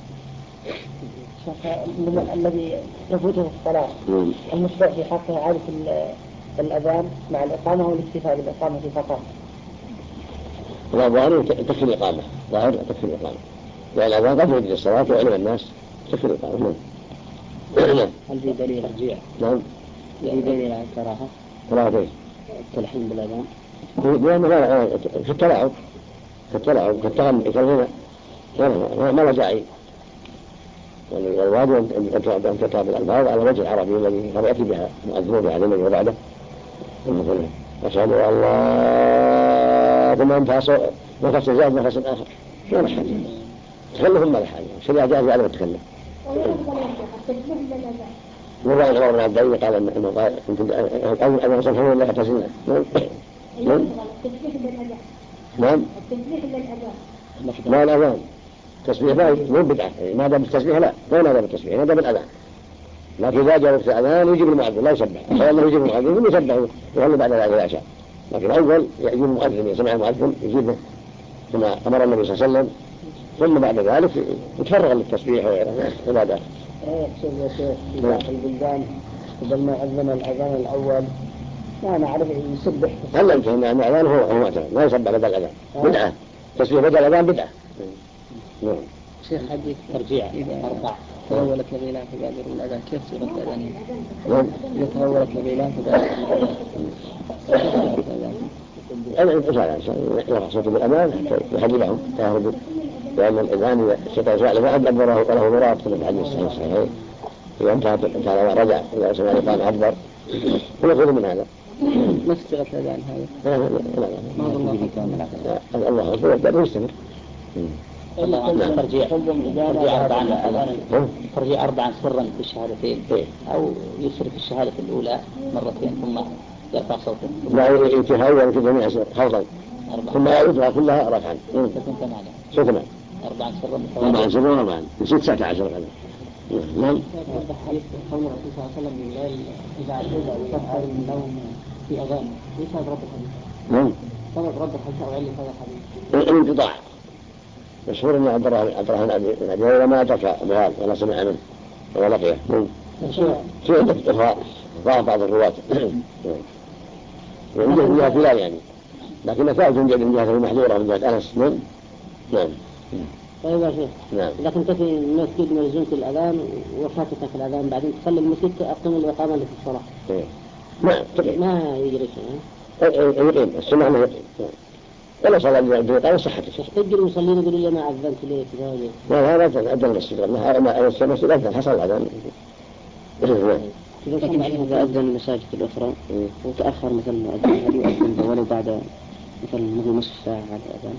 الذي يفوته الصلاة المشروع في حقه عادة الأذان مع الإقامة والاكتفاء بالإقامة فقط. ظاهر تكفي الإقامة، ظاهر تكفي الإقامة، لأن الأذان قد يوجد الصلاة وعلم الناس تكفي الإقامة. هل في دليل رجيع؟ نعم. في دليل على الكراهة؟ كراهة ايش؟ التلحين بالأذان؟ لأنه في التلاعب في التغني ما لا داعي، يعني الواجب أن تتابع الألفاظ على وجه العربي الذي يأتي بها مؤذنون بعلمه وبعده أشهد أن لا ثم أنت نفس زاد نفس آخر ما له حاجة تكلم ما له حاجة الشريعة جاءت على التكلم. والله عمر بن عبد العزيز قال إنه قال أنا سبحانه ولا اعتزلنا. نعم. لا الأذان التسبيح مو بدعة، ما دام التسبيح لا ما دام التسبيح ما دام الأذان، لكن إذا جاء وقت الأذان يجيب المؤذن لا يسبح، فإنه يجيب المؤذن ثم يسبح ويصلي بعد ذلك العشاء، لكن أول يجيب المؤذن يسمع المؤذن يجيبه كما أمر النبي صلى الله عليه وسلم، ثم بعد ذلك يتفرغ للتسبيح وغيره عبادات. يقصد يا شيخ في بعض البلدان قبل ما أذن الأذان الأول ما نعرف يسبح. هلا أنت أن الأذان هو معتمد ما يسبح بدل الأذان بدعة، تسبيح بدل الأذان بدعة. نعم. شيخ حديث ترجيع إذا أربع تهولت لبيلان فبادر الأذان كيف صورة الأذان؟ إذا تهولت لبيلان فبادر الأذان يرفع صوته بالأذان حتى يحذرهم تهربوا، لأن الأذان الشيطان فعله فأدبر وله مراد كما في الحديث الصحيح إذا انتهت رجع إذا سمع الإقام أدبر ونأخذ من هذا. نفس صيغة الأذان هذا؟ لا الله أكبر يستمر. ترجيع أربعا سرا في الشهادتين أو يشرك الشهادة الأولى مرتين ثم يرفع صوته. لا يتهاون في جميع خلطا ثم يعيدها كلها رفعا. ثمان. 4 سرا رفعا 19. نعم. قول الرسول صلى الله عليه وسلم إذا كفر النوم في أذان ليس سبب رد الحديث؟ نعم. سبب رد الحديث أو علة هذا الحديث؟ الانقطاع. مشهور أن عبد الرحمن بن أبي هريرة ما أدرك بهذا ولا سمع منه ولا لقيه. في عدة أخرى ضعف بعض الرواة من جهة فلان يعني، لكن نتائج من جهة المحظورة من جهة أنس. نعم. طيب يا شيخ. نعم. إذا كنت في المسجد ملزوم في الأذان وفاتك في الأذان بعدين تصلي المسجد أقيم الإقامة اللي في الصلاة. نعم. ما يجري شيء. يقيم السنة أنه يقيم. ولا صلاة بالإقامة صحته. يحتج المصلين يقولوا لي ما أذنت ليه كذا. لا هذا أذن المسجد. المسجد أذن حصل الأذان. إذا أذن المساجد الأخرى وتأخر مثلا أذن هل يؤذن ولو بعد مثلا نصف ساعة على الأذان؟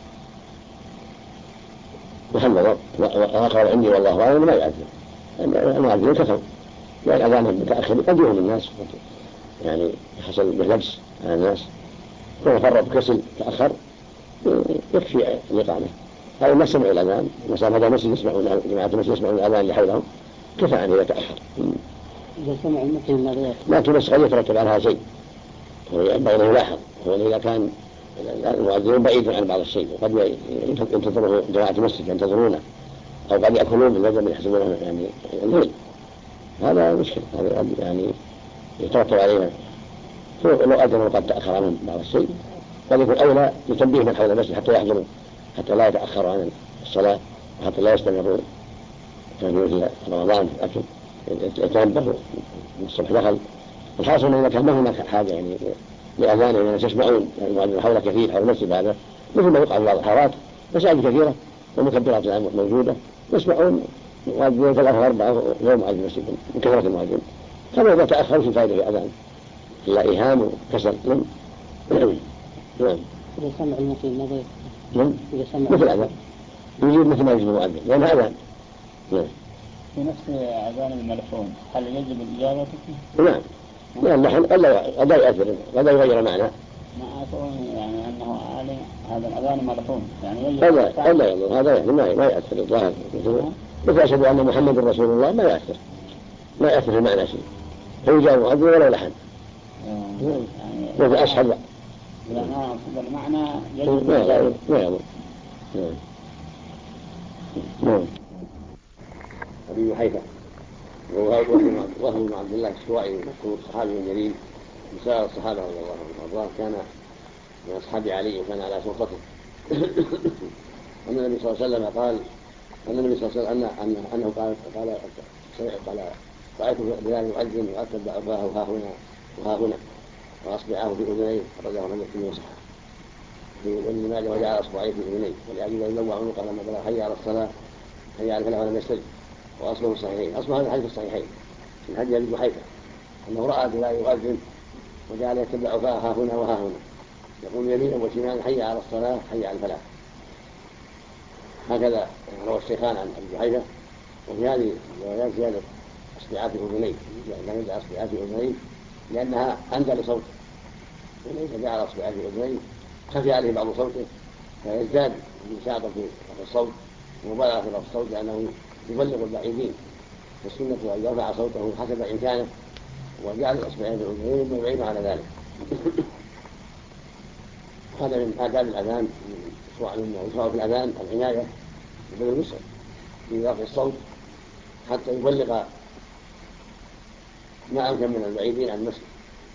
محمد وقال عندي والله أعلم ما يأذن. أنا أذن كفر. لا الأذان المتأخر قد يهم الناس يعني حصل بلبس على الناس وفرط كسل تأخر يكفي الإقامة. أو ما سمعوا الأذان مثلا هذا مسجد يسمعون جماعة المسجد يسمعون الأذان اللي حولهم كفى عنه يتأخر. إذا سمع المسجد لكن بس قد يترتب عليها شيء ينبغي أن يلاحظ هو إذا كان المؤذنون بعيد عن بعض الشيء وقد ينتظره جماعة المسجد ينتظرونه أو قد يأكلون بالوجه يحسبونه يعني الليل. هذا مشكلة هذا يعني يترتب عليها. لو أذنوا قد تأخر عنهم بعض الشيء قد يكون أولى لتنبيه من حول المسجد حتى يحضروا حتى لا يتأخروا عن الصلاة وحتى لا يستمروا في مثل رمضان في الأكل يتنبهوا الصبح دخل. الحاصل إذا كان ما هناك حاجة يعني لأذانه لأن تسمعون المؤذن حول كثير حول المسجد هذا مثل ما يقع في بعض الحارات مساجد كثيرة ومكبرات موجودة يسمعون مؤذنين 3 و4 غير مؤذن المسجد من كثرة المؤذن. كما إذا تأخروا في فائدة الأذان إلا إيهام وكسل. نعم. إذا سمع المقيم ماذا يفعل؟ إذا سمع مثل أذان يجيب مثل ما يجيب المؤذن لأن أذان. في نفس أذان الملحون هل يجب الإجابة فيه؟ نعم. لأن اللحن قد يؤثر قد يغير معنى. ما أظن يعني أنه هذا الأذان ملحون يعني يجب هذا يعني ما يؤثر الظاهر مثل أشهد أن محمد رسول الله ما يؤثر في المعنى شيء فيجاب مؤذن ولا لحن. وفي أشهد إذا ما أصد المعنى يجب ما يظن. نعم. أبي حيفا وهو بن عبد الله الشوائي مشهور صحابي جليل من سائر الصحابة رضي الله عنهم وأرضاهم كان من أصحاب علي وكان على سلطته. أن النبي صلى الله عليه وسلم قال أنه قال رأيت بلال يؤذن وأتبع أفاه ها هنا وأصبعاه في أذنيه فرجعه من يكتم وصحه وابن ماجه وجعل أصبعيه في أذنيه ولأبي يلوع عنقه لما بلغ حي على الصلاة حي على الفلاح ولم يستجب. وأصله الصحيحين. أصل هذا الحديث الصحيحين من حديث أبي حيفا أنه رأى بلال يؤذن وجعل يتبع أفاه ها هنا وها هنا يقول يمينا وشمالا حي على الصلاة حي على الفلاح. هكذا روى الشيخان عن أبي حيفا. وفي هذه الروايات زيادة أصبعات أذنيه لأن يدعى أصبعات أذنيه لأنها أندى لصوته وليس جعل أصبعات أذنيه خفي عليه بعض صوته فيزداد نشاطا في الصوت ومبالغة في الصوت لأنه يبلغ البعيدين. والسنة أن يرفع صوته حسب إمكانه وجعل الأصبعين الأذنين مبعين على ذلك. هذا من آداب الأذان يشرع في الأذان العناية بالوسع في رفع الصوت حتى يبلغ ما أمكن من البعيدين عن المسجد.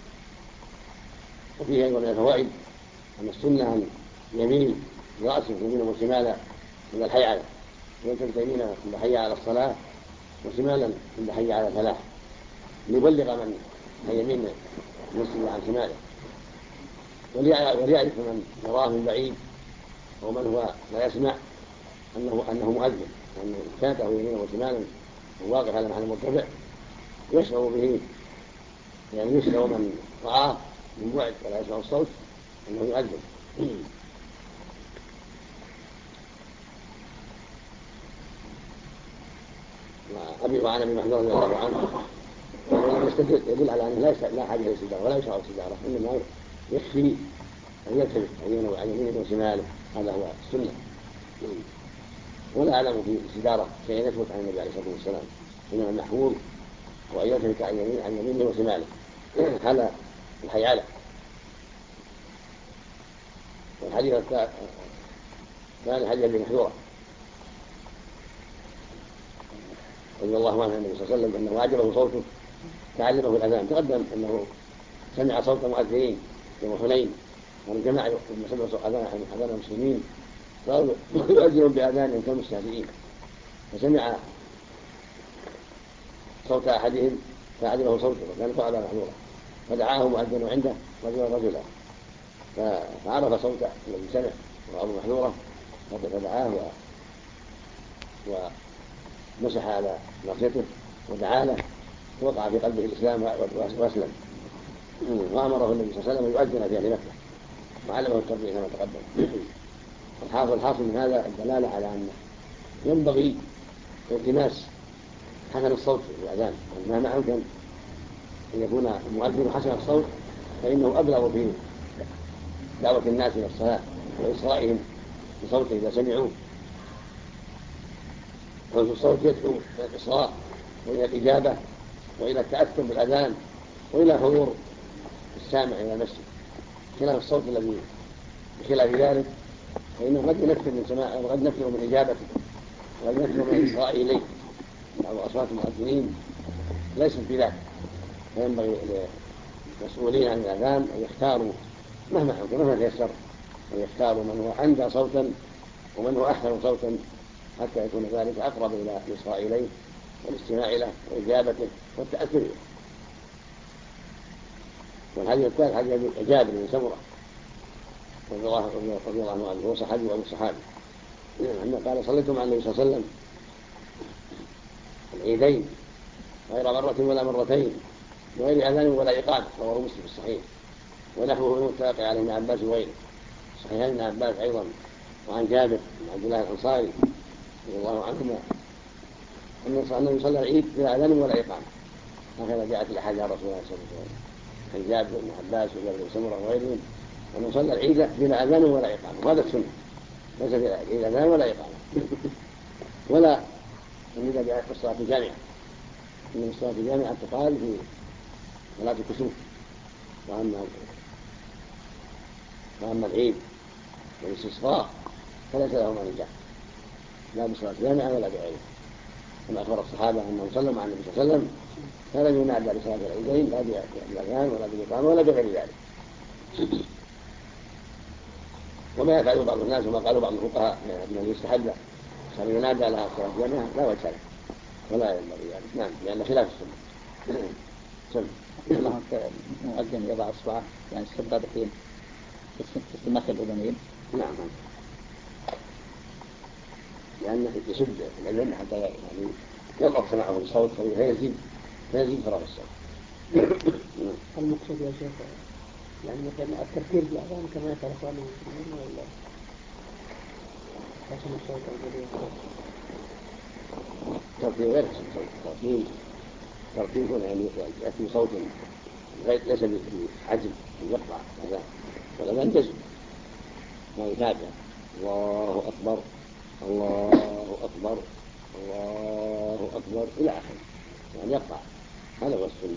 وفيه أيضا من الفوائد أن السنة أن يميل برأسه يمينا وشمالا من الحي ويلتفت يمينا من حي على الصلاة وشمالا من حي على الفلاح ليبلغ من عن يمين المسجد عن شماله وليعرف من يراه من بعيد ومن هو لا يسمع أنه مؤذن وأن كانته يمينا وشمالا وواقف على محل مرتفع يشعر به يعني يشعر من رآه من بعد ولا يسمع الصوت أنه يؤذن. وعن ابي محذور رضي الله عنه يدل على انه لا حاجه للسجاره ولا يشرع السجاره، انما يكفي ان يلتفت عن يمينه وشماله، هذا هو السنه. ولا اعلم في السجاره شيء يثبت عن النبي عليه الصلاه والسلام، انما المحفوظ هو ان يلتفت عن يمينه وشماله، هذا الحيالة. والحديث الثاني حديث ابي محذورة رضي الله عنه النبي صلى الله عليه وسلم انه اعجبه صوته تعلمه الاذان. تقدم انه سمع صوت مؤذنين يوم حنين، والجماعه سمعوا اذان المسلمين قالوا يؤذنون باذانهم كالمستهزئين، فسمع صوت احدهم فعجبه صوته وكان فعل محذورا، فدعاه مؤذن عنده رجلا فعرف صوته الذي سمع وابو محذورة فدعاه ومسح على ناصيته ودعا له، ووقع في قلبه الاسلام واسلم، وامره النبي صلى الله عليه وسلم يؤذن في اهل مكه وعلمه التربيه كما تقدم. الحاصل من هذا الدلاله على ان ينبغي التماس حسن الصوت في الاذان، مهما امكن ان يكون المؤذن حسن الصوت فانه ابلغ في دعوه الناس الى الصلاه واصغائهم بصوته اذا سمعوه. حسن الصوت يدعو الى الاصغاء والى الاجابه والى التاثر بالاذان والى حضور السامع الى المسجد، خلاف الصوت الذي بخلاف ذلك فانه قد ينفر من سماعه وقد ينفر من اجابته وقد ينفر من اصغائه اليه. بعض اصوات المؤذنين ليست بذلك، فينبغي للمسؤولين عن الاذان ان يختاروا مهما تيسر، ان يختاروا من هو اندى صوتا ومن هو احسن صوتا حتى يكون ذلك اقرب الى الاصغاء اليه والاستماع له واجابته والتاثر به. والحديث الثالث حديث جابر بن سمرة رضي الله عنه، هو صحابي وابو الصحابي، انه قال صليت مع النبي صلى الله عليه وسلم العيدين غير مرة ولا مرتين بغير اذان ولا اقامه، رواه مسلم في الصحيح، ونحوه المتفق عليه ابن عباس وغيره صحيحين ابن عباس ايضا، وعن جابر بن عبد الله الانصاري رضي الله عنهما انه صلى العيد بلا اذان ولا اقامه، هكذا جاءت الاحاديث عن رسول الله صلى الله عليه وسلم عن جابر بن عباس وجابر بن سمرة وغيرهم انه صلى العيد بلا اذان ولا اقامه، وهذا السنه، ليس بلا اذان ولا اقامه ولا النداء بالصلاه الجامعه، ان الصلاه الجامعه تقال في صلاه الكسوف، واما العيد والاستسقاء فليس له مانع لا بصلاه جامعه ولا بغيرها، كما اخبر الصحابه انهم صلوا مع النبي صلى الله عليه وسلم فلم ينادى بصلاه العيدين لا بالاذان ولا بالاقامه ولا بغير ذلك. وما يفعل بعض الناس وما قالوا بعض الفقهاء انه يستحب ان ينادى لها صلاه جامعه لا وجه له ولا ينبغي ذلك، نعم، لان خلاف السنه. مؤذن يضع اصبعه يعني السبابتين في السماخ الاذنين، نعم، لأنه يشد الأذن حتى يعني يضعف سماعه الصوت فيزيد فراغ الصوت. المقصود يا شيخ يعني مثلا التفكير في الأذان كما يفعل إخوان المسلمين ولا حسن الصوت أو ترتيب غير حسن الصوت، ترتيب هنا يعني يأتي صوت ليس بعجل يقطع الأذان، والأذان جزم ما يتابع الله أكبر الله أكبر الله أكبر إلى آخره، يعني يقطع، هذا هو السنة.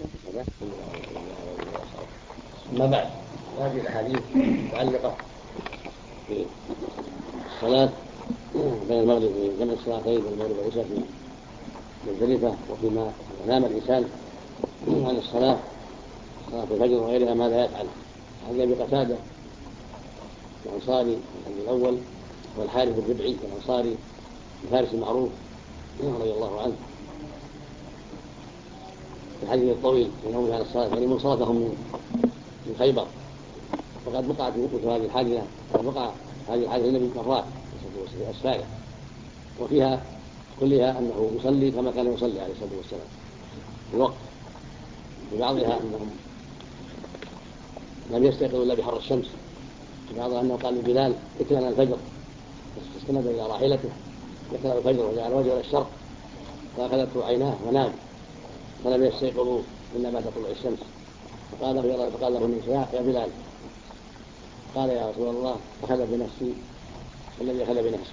أما بعد، هذه الأحاديث متعلقة في الصلاة بين المغرب وجمع الصلاتين بين المغرب والعشاء في مزدلفة، وفيما نام الإنسان عن الصلاة صلاة الفجر وغيرها ماذا يفعل. حديث أبي قتادة الأنصاري الحديث الأول، والحارث الربعي الأنصاري الفارس المعروف رضي الله عنه الحديث الطويل في يوم على الصلاة، يعني من صلاتهم من خيبر، وقد وقعت مثل هذه الحادثة، وقد وقع هذه الحادثة النبي مرات أسفاره، وفيها كلها أنه يصلي كما كان يصلي عليه الصلاة والسلام في الوقت، في بعضها أنهم لم يستيقظوا إلا بحر الشمس، في بعضها أنه قال لبلال اكلنا الفجر، فاستند إلى راحلته يكلنا الفجر وجعل وجهه إلى الشرق فأخذته عيناه ونام فلم يستيقظوا إلا بعد طلوع الشمس. فقال له النبي يا بلال، قال يا رسول الله أخذ بنفسي الذي أخذ بنفسي.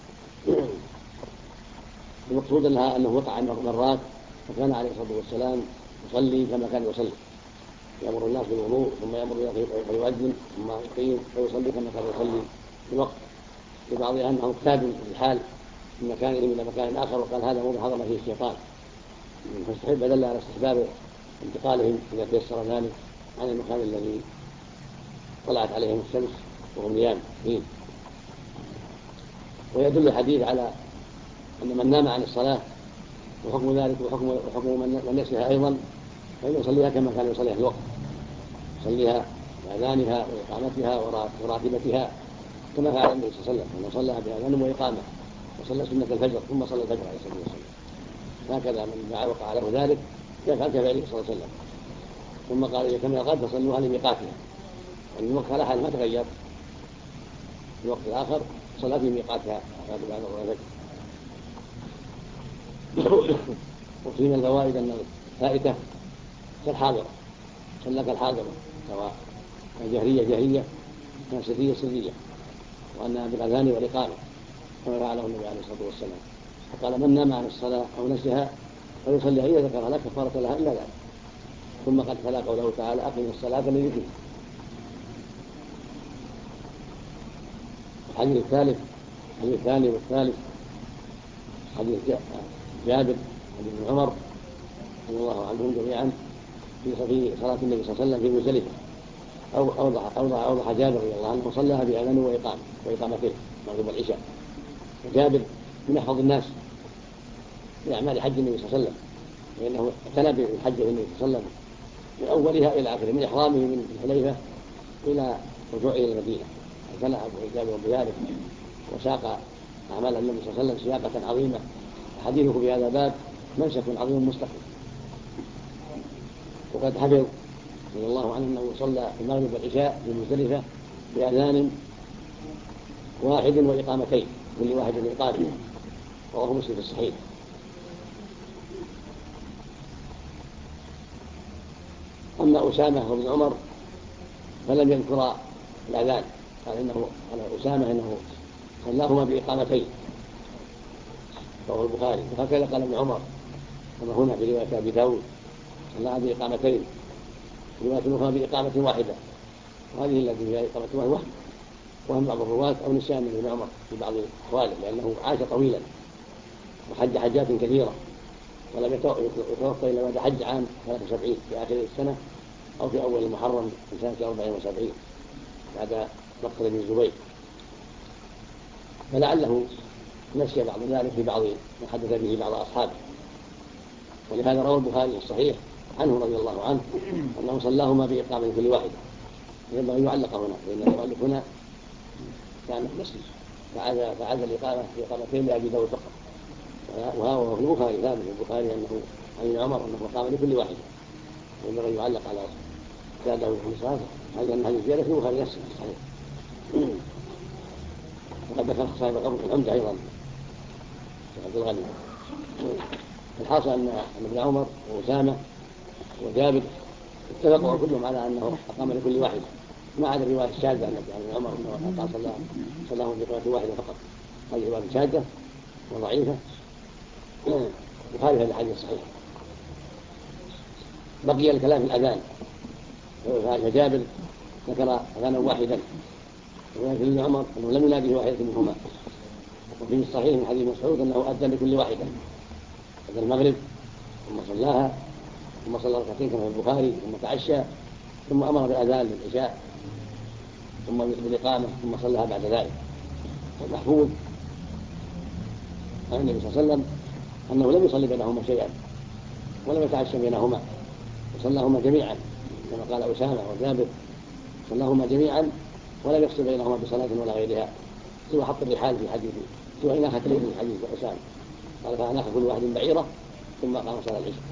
المقصود لها أنه وقع مرات فكان عليه الصلاة والسلام يصلي كما كان يصلي، يأمر الناس بالوضوء ثم يأمر فيؤذن ثم يقيم ويصلي كما كان يصلي في الوقت. في بعضها أنه اقتاد الحال من مكانه إلى مكان آخر وقال هذا موضع حضر فيه الشيطان، فاستحب دل على استحباب انتقالهم إذا تيسر ذلك عن المكان الذي طلعت عليهم الشمس وهم نيام فيه. ويدل الحديث على أن من نام عن الصلاة وحكم ذلك وحكم من نسيها أيضا فإنه يصليها كما كان يصليها في الوقت، يصليها بأذانها وإقامتها وراتبتها كما فعل النبي صلى الله عليه وسلم، أنه صلىها بأذان وإقامة وصلى سنة الفجر ثم صلى الفجر عليه الصلاة والسلام. هكذا من وقع له ذلك يفعل كفعله صلى الله عليه وسلم. ثم قال إذا كان الغد فصلوها لميقاتها، يعني الوقت على حال ما تغير، في الوقت الآخر صلى في ميقاتها بعد الفجر. وفي من الفوائد أن الفائتة كالحاضرة، صلى كالحاضرة سواء جهرية كان سرية، وأنها بالأذان والإقامة كما فعله النبي عليه الصلاة والسلام. فقال من نام عن الصلاة أو نسيها فيصلي إذا ذكر لا كفارة لها إلا ذلك. ثم قد تلا قوله تعالى أقم الصلاة لذكري. الحديث الثاني والثالث حديث جابر بن عمر رضي الله عنهم جميعا في صلاة النبي صلى الله عليه وسلم في مزدلفة. أوضح جابر رضي الله عنه صلىها بأذان وإقامتين مغرب العشاء. وجابر من أحفظ الناس بأعمال حج النبي صلى الله عليه وسلم، لأنه اعتنى بالحج النبي صلى الله عليه وسلم من أولها إلى آخره، من إحرامه من الحليفة إلى رجوعه إلى المدينة، اعتنى جابر بذلك وساق أعمال النبي صلى الله عليه وسلم سياقة عظيمة. حديثه في هذا الباب منسك عظيم مستقيم. وقد حفظ رضي الله عنه أنه صلى المغرب والعشاء في مزدلفة بأذان واحد وإقامتين كل واحد إقامة، وهو مسلم في الصحيح. أما أسامة وابن عمر فلم يذكر الأذان، قال أسامة إنه صلاهما بإقامتين رواه البخاري، وهكذا قال ابن عمر كما هنا في رواية أبي داود صلاها بإقامتين، رواية أخرى بإقامة واحدة، وهذه التي فيها إقامة واحدة وهم بعض الرواة أو نسيان من ابن عمر في بعض أحواله، لأنه عاش طويلا وحج حجات كثيرة ولم يتوفى إلا بعد حج عام 73 في آخر السنة أو في أول المحرم في سنة 74 بعد مقتل ابن الزبير، فلعله نسي بعض ذلك في بعض ما حدث به بعض أصحابه. ولهذا روى البخاري الصحيح عنه رضي الله عنه أنه صلاهما بإقامة كل واحدة. ينبغي يعلق هنا، لأن المؤلف هنا كان مسلم فعاد الإقامة في إقامتين لأبي داود فقط، وهو في البخاري ثابت في البخاري أنه عن ابن عمر أنه قام لكل واحدة. ينبغي يعلق على زاده في الصلاة أن هذه الزيادة في البخاري نفسه صحيح. وقد ذكر صاحب العمدة أيضا عبد الغني. الحاصل أن ابن عمر وأسامة وجابر اتفقوا كلهم على أنه أقام لكل واحد، ما عدا الرواية الشاذة عن ابن عمر أنه قال صلاهم بقراءة واحدة فقط، هذه رواية شاذة وضعيفة مخالفة للحديث الصحيح. بقي الكلام في الأذان، فجابر ذكر أذانا واحدا، ورواية ابن عمر أنه لم يناديه واحدة منهما. وفي الصحيح من حديث مسعود أنه أذن لكل واحدة، أذن المغرب ثم صلاها ثم صلى ركعتين كما في البخاري ثم تعشى ثم أمر بالأذان للعشاء ثم بالإقامة ثم صلىها بعد ذلك. والمحفوظ عن النبي صلى الله عليه وسلم أنه لم يصلي بينهما شيئا ولم يتعشى بينهما، وصلاهما جميعا كما قال أسامة وجابر، صلاهما جميعا ولم يفصل بينهما بصلاة ولا غيرها سوى حط الرحال في حديثه، سوى إناخة ليل في حديث أسامة قال فأناخ كل واحد بعيرة ثم قام صلاة العشاء.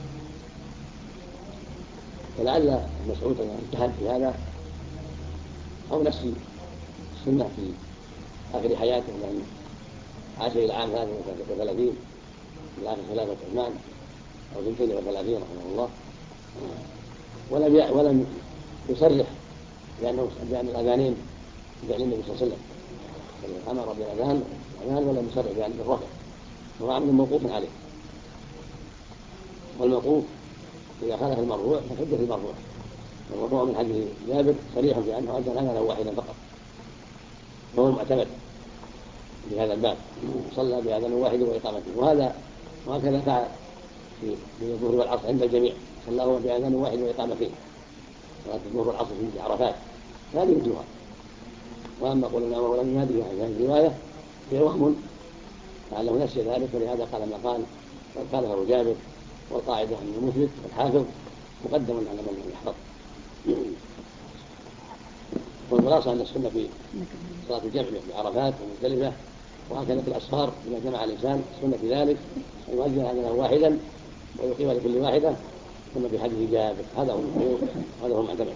فلعل مسعود اجتهد في هذا أو نسي السنة في آخر حياته لأن عاش إلى عام 33 في آخر خلافة عثمان أو 32 رحمه الله، ولم يصرح بأن الأذانين بفعل النبي صلى الله عليه وسلم، بل أمر بالأذان ولم يصرح بأن بالرفع، وهو أمر موقوف عليه. والموقوف إذا خالف المرفوع فحجة المرفوع، والمرفوع من حديث جابر صريح بأنه أذن أذانا واحدا فقط، وهو المعتمد بهذا الباب، صلى بأذان واحد وإقامته. وهكذا فعل في الظهر والعصر عند الجميع، صلى هو بأذان واحد وإقامتين، صلاة الظهر والعصر في عرفات، هذه وجوهها. وأما قولنا ولم هذه الرواية هي وهم لعله نسي ذلك، ولهذا قال ما قال قاله جابر، والقاعدة أن المثبت والحافظ مقدم على من يحفظ. والخلاصة أن السنة في صلاة الجمع بعرفات ومزدلفة وهكذا في الأسفار إذا جمع الإنسان السنة في ذلك أن يؤذن أذانا واحدا ويقيم لكل واحدة، ثم في حديث جابر هذا هو المعتمد.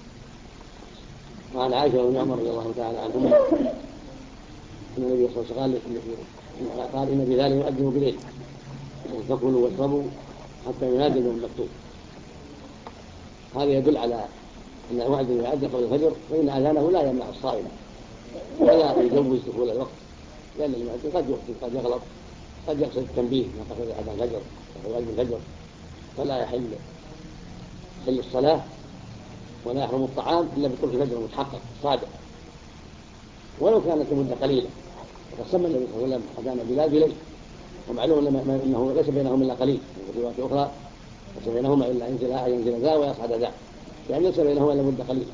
وعن عائشة وابن عمر رضي الله تعالى عنهما أن النبي صلى الله عليه وسلم قال إن بلال يؤذن بليل فكلوا واشربوا حتى ينادي من المكتوب. هذا يدل على أن المؤذن إذا أذن قبل الفجر فإن أذانه لا يمنع الصائم ولا يجوز دخول الوقت، لأن المؤذن قد يخطئ قد يغلط قد يقصد التنبيه ما قصد أذان الفجر ويؤذن الفجر، فلا يحل الصلاة ولا يحرم الطعام إلا بطلوع الفجر المتحقق الصادق ولو كانت المدة قليلة. وقد سمى النبي صلى الله عليه وسلم أذان بلال بليل، ومعلوم أنه ليس بينهم إلا قليل، وفي رواية أخرى ليس بينهما إلا ينزل ذا ويصعد ذا، يعني ليس بينهما إلا مدة قليلة.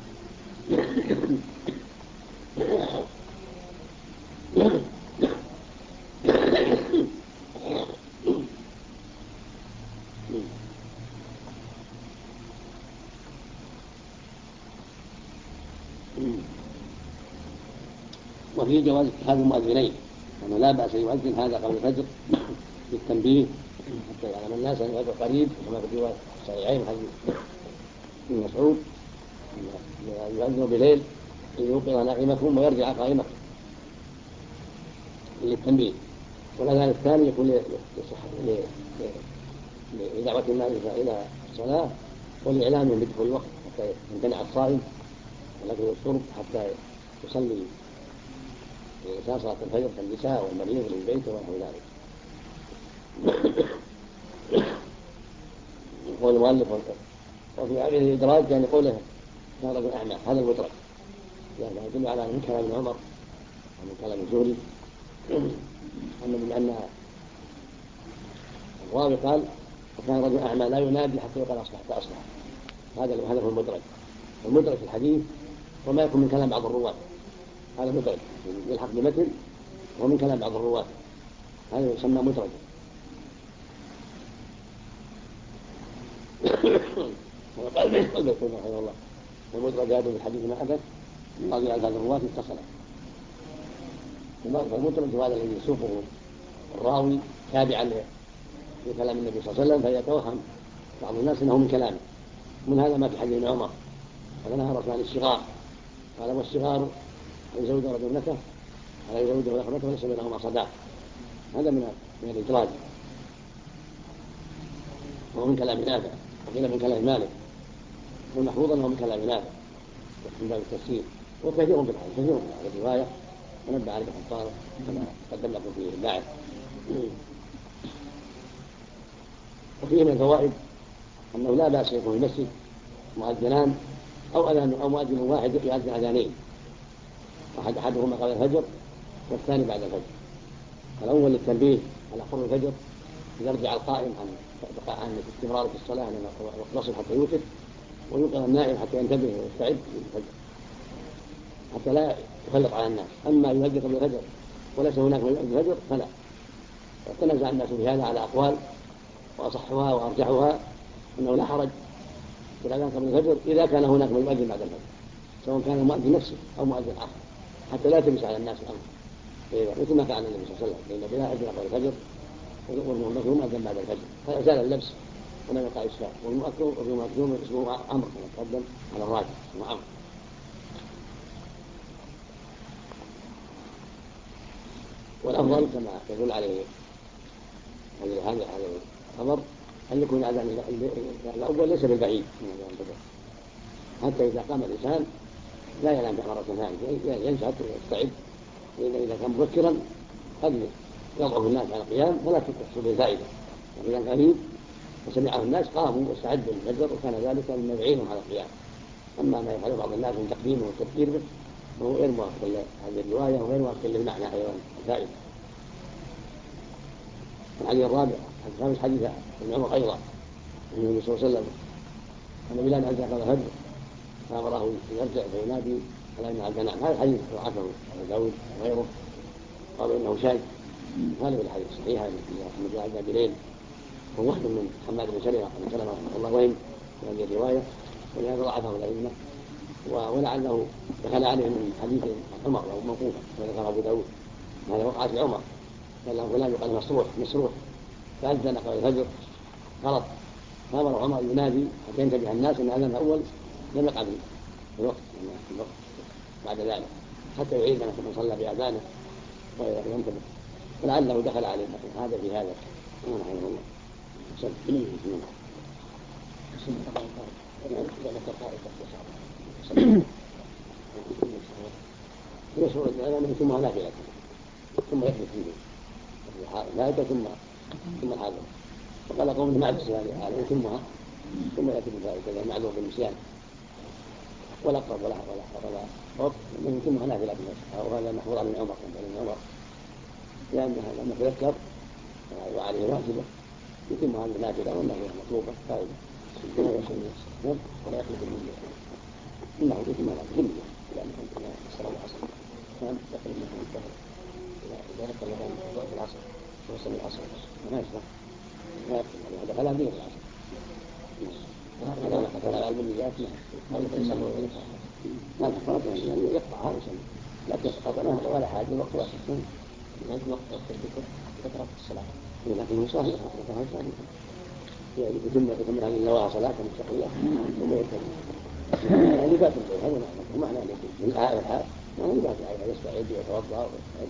وفي جواز اتخاذ المؤذنين، أنه لا بأس يؤذن هذا قبل الفجر بالتنبيه حتى يعلم الناس أن الفجر قريب، كما في رواية الصحيحين حديث ابن مسعود يؤذن بليل ليوقظ نائمكم ويرجع قائمكم للتنبيه. والأذان الثاني يكون لدعوة الناس إلى الصلاة ولإعلامهم بدخول الوقت حتى يمتنع الصائم والأكل والشرب حتى يصلي الإنسان صلاة الفجر كالنساء والمريض للبيت ونحو ذلك. يقول المؤلف وفي هذه الإدراج يعني قوله كان رجل أعمى، هذا المدرج يعني يدل على من كلام ابن عمر ومن كلام الزهري أن الراوي قال وكان رجل أعمى لا ينادي حتى يقال أصبحت أصبح، هذا هو المدرج. والمدرج في الحديث وما يكون من كلام بعض الرواة، هذا مدرج يلحق بمثل ومن كلام بعض الرواة، هذا يسمى مدرج. وقال البيقوني رحمه الله والمدرجات في الحديث ما أتت قال ألفاظ الرواة اتصلت. فالمدرج هذا الذي يسوقه الراوي تابعا لكلام النبي صلى الله عليه وسلم، فيتوهم بعض الناس انه من كلامه. من هذا ما في حديث ابن عمر فنهى عن الصغار، قال والصغار ان زوج رجل ابنته على يزوجه ويخرجه وليس بينهما صداق، هذا من الإدراج وهو من كلام نافع، وقيل من كلام مالك، والمحفوظ انه من كلام نافع من باب التفسير. وكثير من الروايه ونبه عليه الحفاظ كما قدم لكم في الباعث. وفيه من الفوائد انه لا باس يكون في المسجد مؤذنان او مؤذن واحد يؤذن اذانين، احدهما قبل الفجر والثاني بعد الفجر. الاول للتنبيه على قرب الفجر يرجع القائم عن استمرار في الصلاه ويقتصر حتى يوتر، ويوقظ النائم حتى ينتبه ويستعد للفجر حتى لا يخلط على الناس. اما يؤذن قبل الفجر وليس هناك من يؤذن الفجر فلا. وتنازع الناس في هذا على اقوال، واصحها وارجحها انه لا حرج في الاذان قبل الفجر اذا كان هناك من يؤذن بعد الفجر، سواء كان المؤذن نفسه او مؤذن اخر، حتى لا يلتبس على الناس الامر، مثل ما فعل النبي صلى الله عليه وسلم فان بلا اذن قبل الفجر والمؤذن مؤذن بعد الفجر فزال اللبس ولم يقع اشكال. والمؤذن اسمه امر كما تقدم على الراجح اسمه امر. والافضل كما يدل عليه هذا الخبر أن يكون الأذان الأول ليس بالبعيد من أذان الفجر، حتى إذا قام الإنسان لا ينام مرة ثانية، ينشط ويستعد، إذا كان مبكرا قد يضعف الناس على القيام فلا تحصل الفائدة، وإذا قريب وسمعه الناس قاموا واستعدوا للفجر وكان ذلك مما يعينهم على القيام. أما ما يفعله بعض الناس من تقديمه والتفكير به فهو غير موافق لهذه الرواية وغير موافق للمعنى أيضا الفائدة. الحديث الرابع الخامس حديث ابن عمر أيضا النبي صلى الله عليه وسلم أن بلال أنزل قبل الفجر فأمره أن يرجع فينادي على أن الجنان. هذا الحديث ضعفه أبو داود وغيره، قالوا إنه شاذ مخالف الحديث الصحيح أن بلال بليل هو وهم من حماد بن سلمة رحمه الله وهم في هذه الرواية، ولهذا ضعفه الأئمة، ولعله دخل عليه من حديث عمر أو موقوفا وذكر أبو داود هذا وقعت لعمر قال له فلان يقال مسروح فأذن قبل الفجر غلط، فأمر عمر ينادي حتى ينتبه الناس أن الأذان الأول لم يقع في الوقت بعد ذلك حتى يعيد من صلى بأذانه وينتبه، ولعله دخل عليه هذا في هذا رحمه الله. يشعر الإعلام ثم نافلة ثم يحدث فيه الفائدة ثم الحاضر، وقال قوم ما عدس عليه ثم يأتي بالفائدة إذا معلوم بالنسيان ولا قرب ولا خوف من ثم نافلة وهذا محفوظ عن عمر لأن هذا أنه يذكر وعليه واجبة يتم هذه النافلة والنافلة مطلوبة فائدة ولا يخلق بالنية إنه يتم هذا بالنية لأنه الصلاة العصر كان يخلق من الظهر إذا ذكر الوقت العصر وصل العصر ما يشبه ما يخلق هذا فلا دين العصر هذا مثلا على بالنيات ما تفرق يعني يقطع هذا شيء لكن قطعنا ولا حاجة الوقت العصر يعني وقت فترة الصلاة لكن صحيح يعني يتم هذه النواة صلاة مستقلة ثم يتم يعني بات الليل هذا معنى من هذا الحال يعني بات يستعد ويتوضأ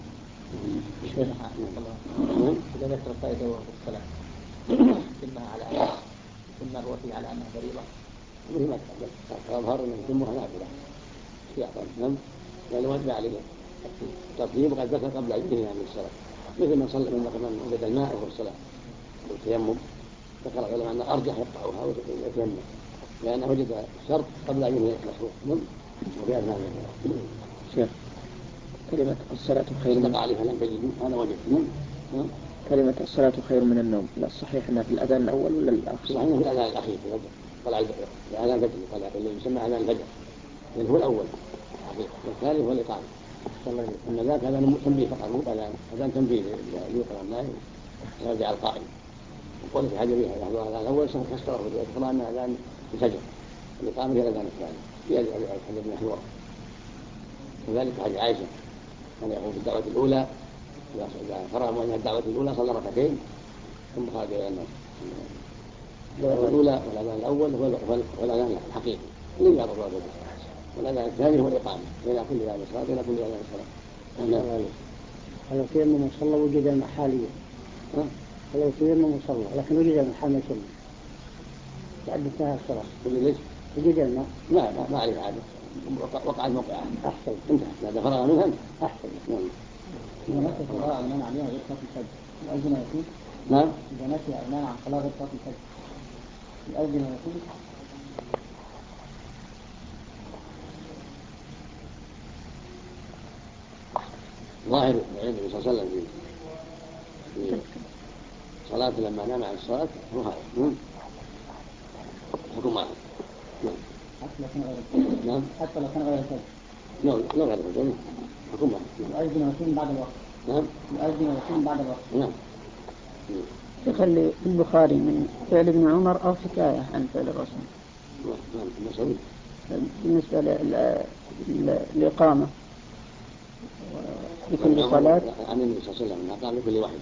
إذا ذكر الفائدة وقت الصلاة ثم على ثم الوفي على أنها فريضة مثل ما تقدم فأظهر أنه يتمها نافلة يعطى الذنب لأنه واجب عليه التطيب وقد ذكر قبل أيديه عن الصلاة مثل من صلى من وجد الماء وهو الصلاة والتيمم ذكر العلماء أن أرجح يقطعها ويتيمم لأنه وجد الشرط قبل أن ينهي المشروع وبهذا هذا شيخ كلمة الصلاة خير من عليها لم تجدوا هذا وجد كلمة الصلاة خير من النوم لا الصحيح أنها في الأذان الأول ولا الآخر؟ صحيح في الأذان الأخير طلع الأذان الفجر طلع اللي يسمى أذان الفجر لأنه هو الأول والثاني هو الإقامة أما ذاك هذا تنبيه فقط مو أذان تنبيه ليقرأ الناس ويرجع القائم وقال في حجرها يحضر الأذان الأول فاشتراه كما أن أذان الفجر الإقامة هي الأذان الثاني في حجر بن حوار وذلك حديث عائشة كان يقول في الدعوة الأولى إذا فرغ من الدعوة الأولى صلى ركعتين ثم خرج إلى الناس. الدعوة الأولى والأذان الأول هو الأذان الحقيقي اللي يعرض الله به، والأذان الثاني هو الإقامة إلى كل أذان الصلاة إلى كل أذان الصلاة. هذا في من صلى وجد الماء حاليا هذا في من صلى لكن وجد الماء حاليا بعد انتهى الصلاة وجد الماء ما عليه عادة وقع الموقع أحسن انتهى هذا فرغ منها أحسن. إذا نسي صلاة أو منع عليها غير صلاة الفجر الأذن يكون؟ نعم. إذا نسي أو منع عن صلاة غير صلاة الفجر الأذن يكون؟ ظاهر النبي صلى الله عليه وسلم في صلاة لما نام عن الصلاة هو هذا حكم واحد. نعم. حتى لو كان غير الفجر. لا غير الفجر حكم واحد. الأذن يكون بعد الوقت. نعم. الأذن يكون بعد الوقت. نعم. يخلي البخاري من فعل ابن عمر أو حكاية عن فعل الرسول. نعم. بالنسبة للإقامة لكل صلاة عن النبي صلى الله عليه وسلم قال لكل واحد.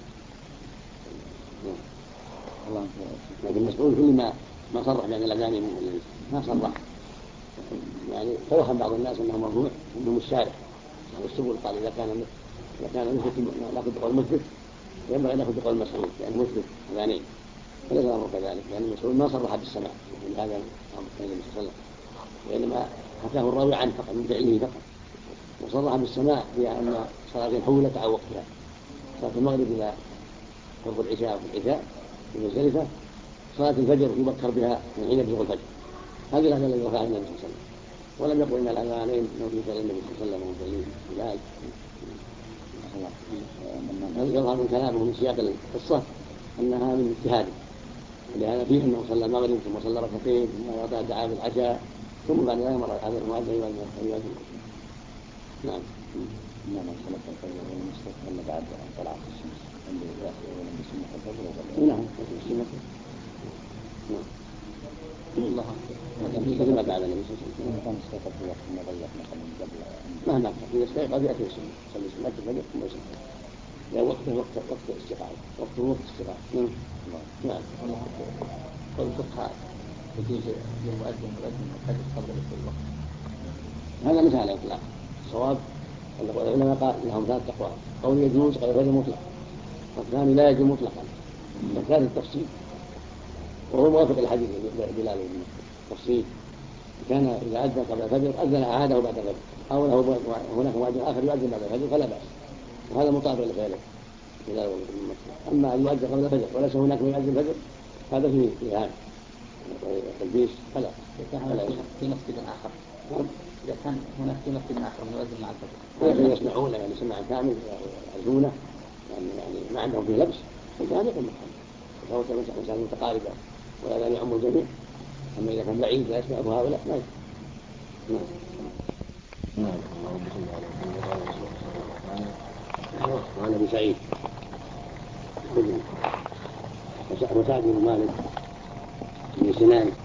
لكن مسؤول كل ما صرح بأن الأذان من الليل ما صرح يعني توهم بعض الناس أنه مرفوع أنه الشارع والسبل قال إذا كان مثبت لا بد تقول مثبت ينبغي ان ناخذ بقول مسعود لان مثبت اذانين وليس الامر كذلك لان مسعود ما صرح بالسماع في هذا الامر النبي صلى الله عليه وسلم وانما حكاه الراوي عنه فقط من فعله فقط وصرح بالسماع بان صلاه حولت عن وقتها صلاه المغرب الى قرب العشاء وفي العشاء في مزدلفه صلاه الفجر يبكر بها من حين يبلغ الفجر هذه الاذان التي رفعها النبي صلى الله عليه وسلم ولم يقل ان الاذانين موجوده للنبي صلى الله عليه وسلم ومن بلال يظهر من كلامه من سياق القصه انها من اجتهاده ولهذا فيه انه صلى المغرب ثم صلى ركعتين ثم دعا بالعشاء ثم بعد ذلك مر هذا المؤذن يؤذن نعم إنما صلاة الفجر والمستقبل بعد أن طلعت الشمس اللي ولم يسمى الفجر نعم السنة نعم الله مثل ما بعد النبي صلى الله عليه وسلم كان استيقظ في وقت مضيق مثلا قبل ما هناك إذا استيقظ يأتي السنة صلي صلاة الفجر ثم يصلي لا وقته وقت الاستيقاظ وقته وقت الاستيقاظ نعم قول الفقهاء يجوز للمؤذن يؤذن الفجر قبل دخول الوقت هذا ليس على الإطلاق الصواب العلماء قال لهم ثلاث أقوال قول يجوز غير مطلق والثاني لا يجوز مطلقا والثالث التفصيل وهو موافق الحديث بلال التفصيل كان إذا أذن قبل الفجر أذن أعاده بعد الفجر أو له هناك مؤذن آخر يؤذن بعد الفجر فلا بأس وهذا مطابق لفعله بلال أما أن يؤذن قبل الفجر وليس هناك من يؤذن الفجر هذا فيه إيهام والتلبيس فلا في مسجد آخر إذا كان هناك في مسجد آخر من يؤذن مع الفجر ولكن يسمعون يعني سماع كامل يعرفونه يعني ما عندهم فيه لبس فهذا يكون محرم فهو مسألة متقاربة ولا يعم الجميع أما إذا كان بعيد لا يسمعه هؤلاء لا يكون وعن أبي سعيد وسعد بن مالك بن سنان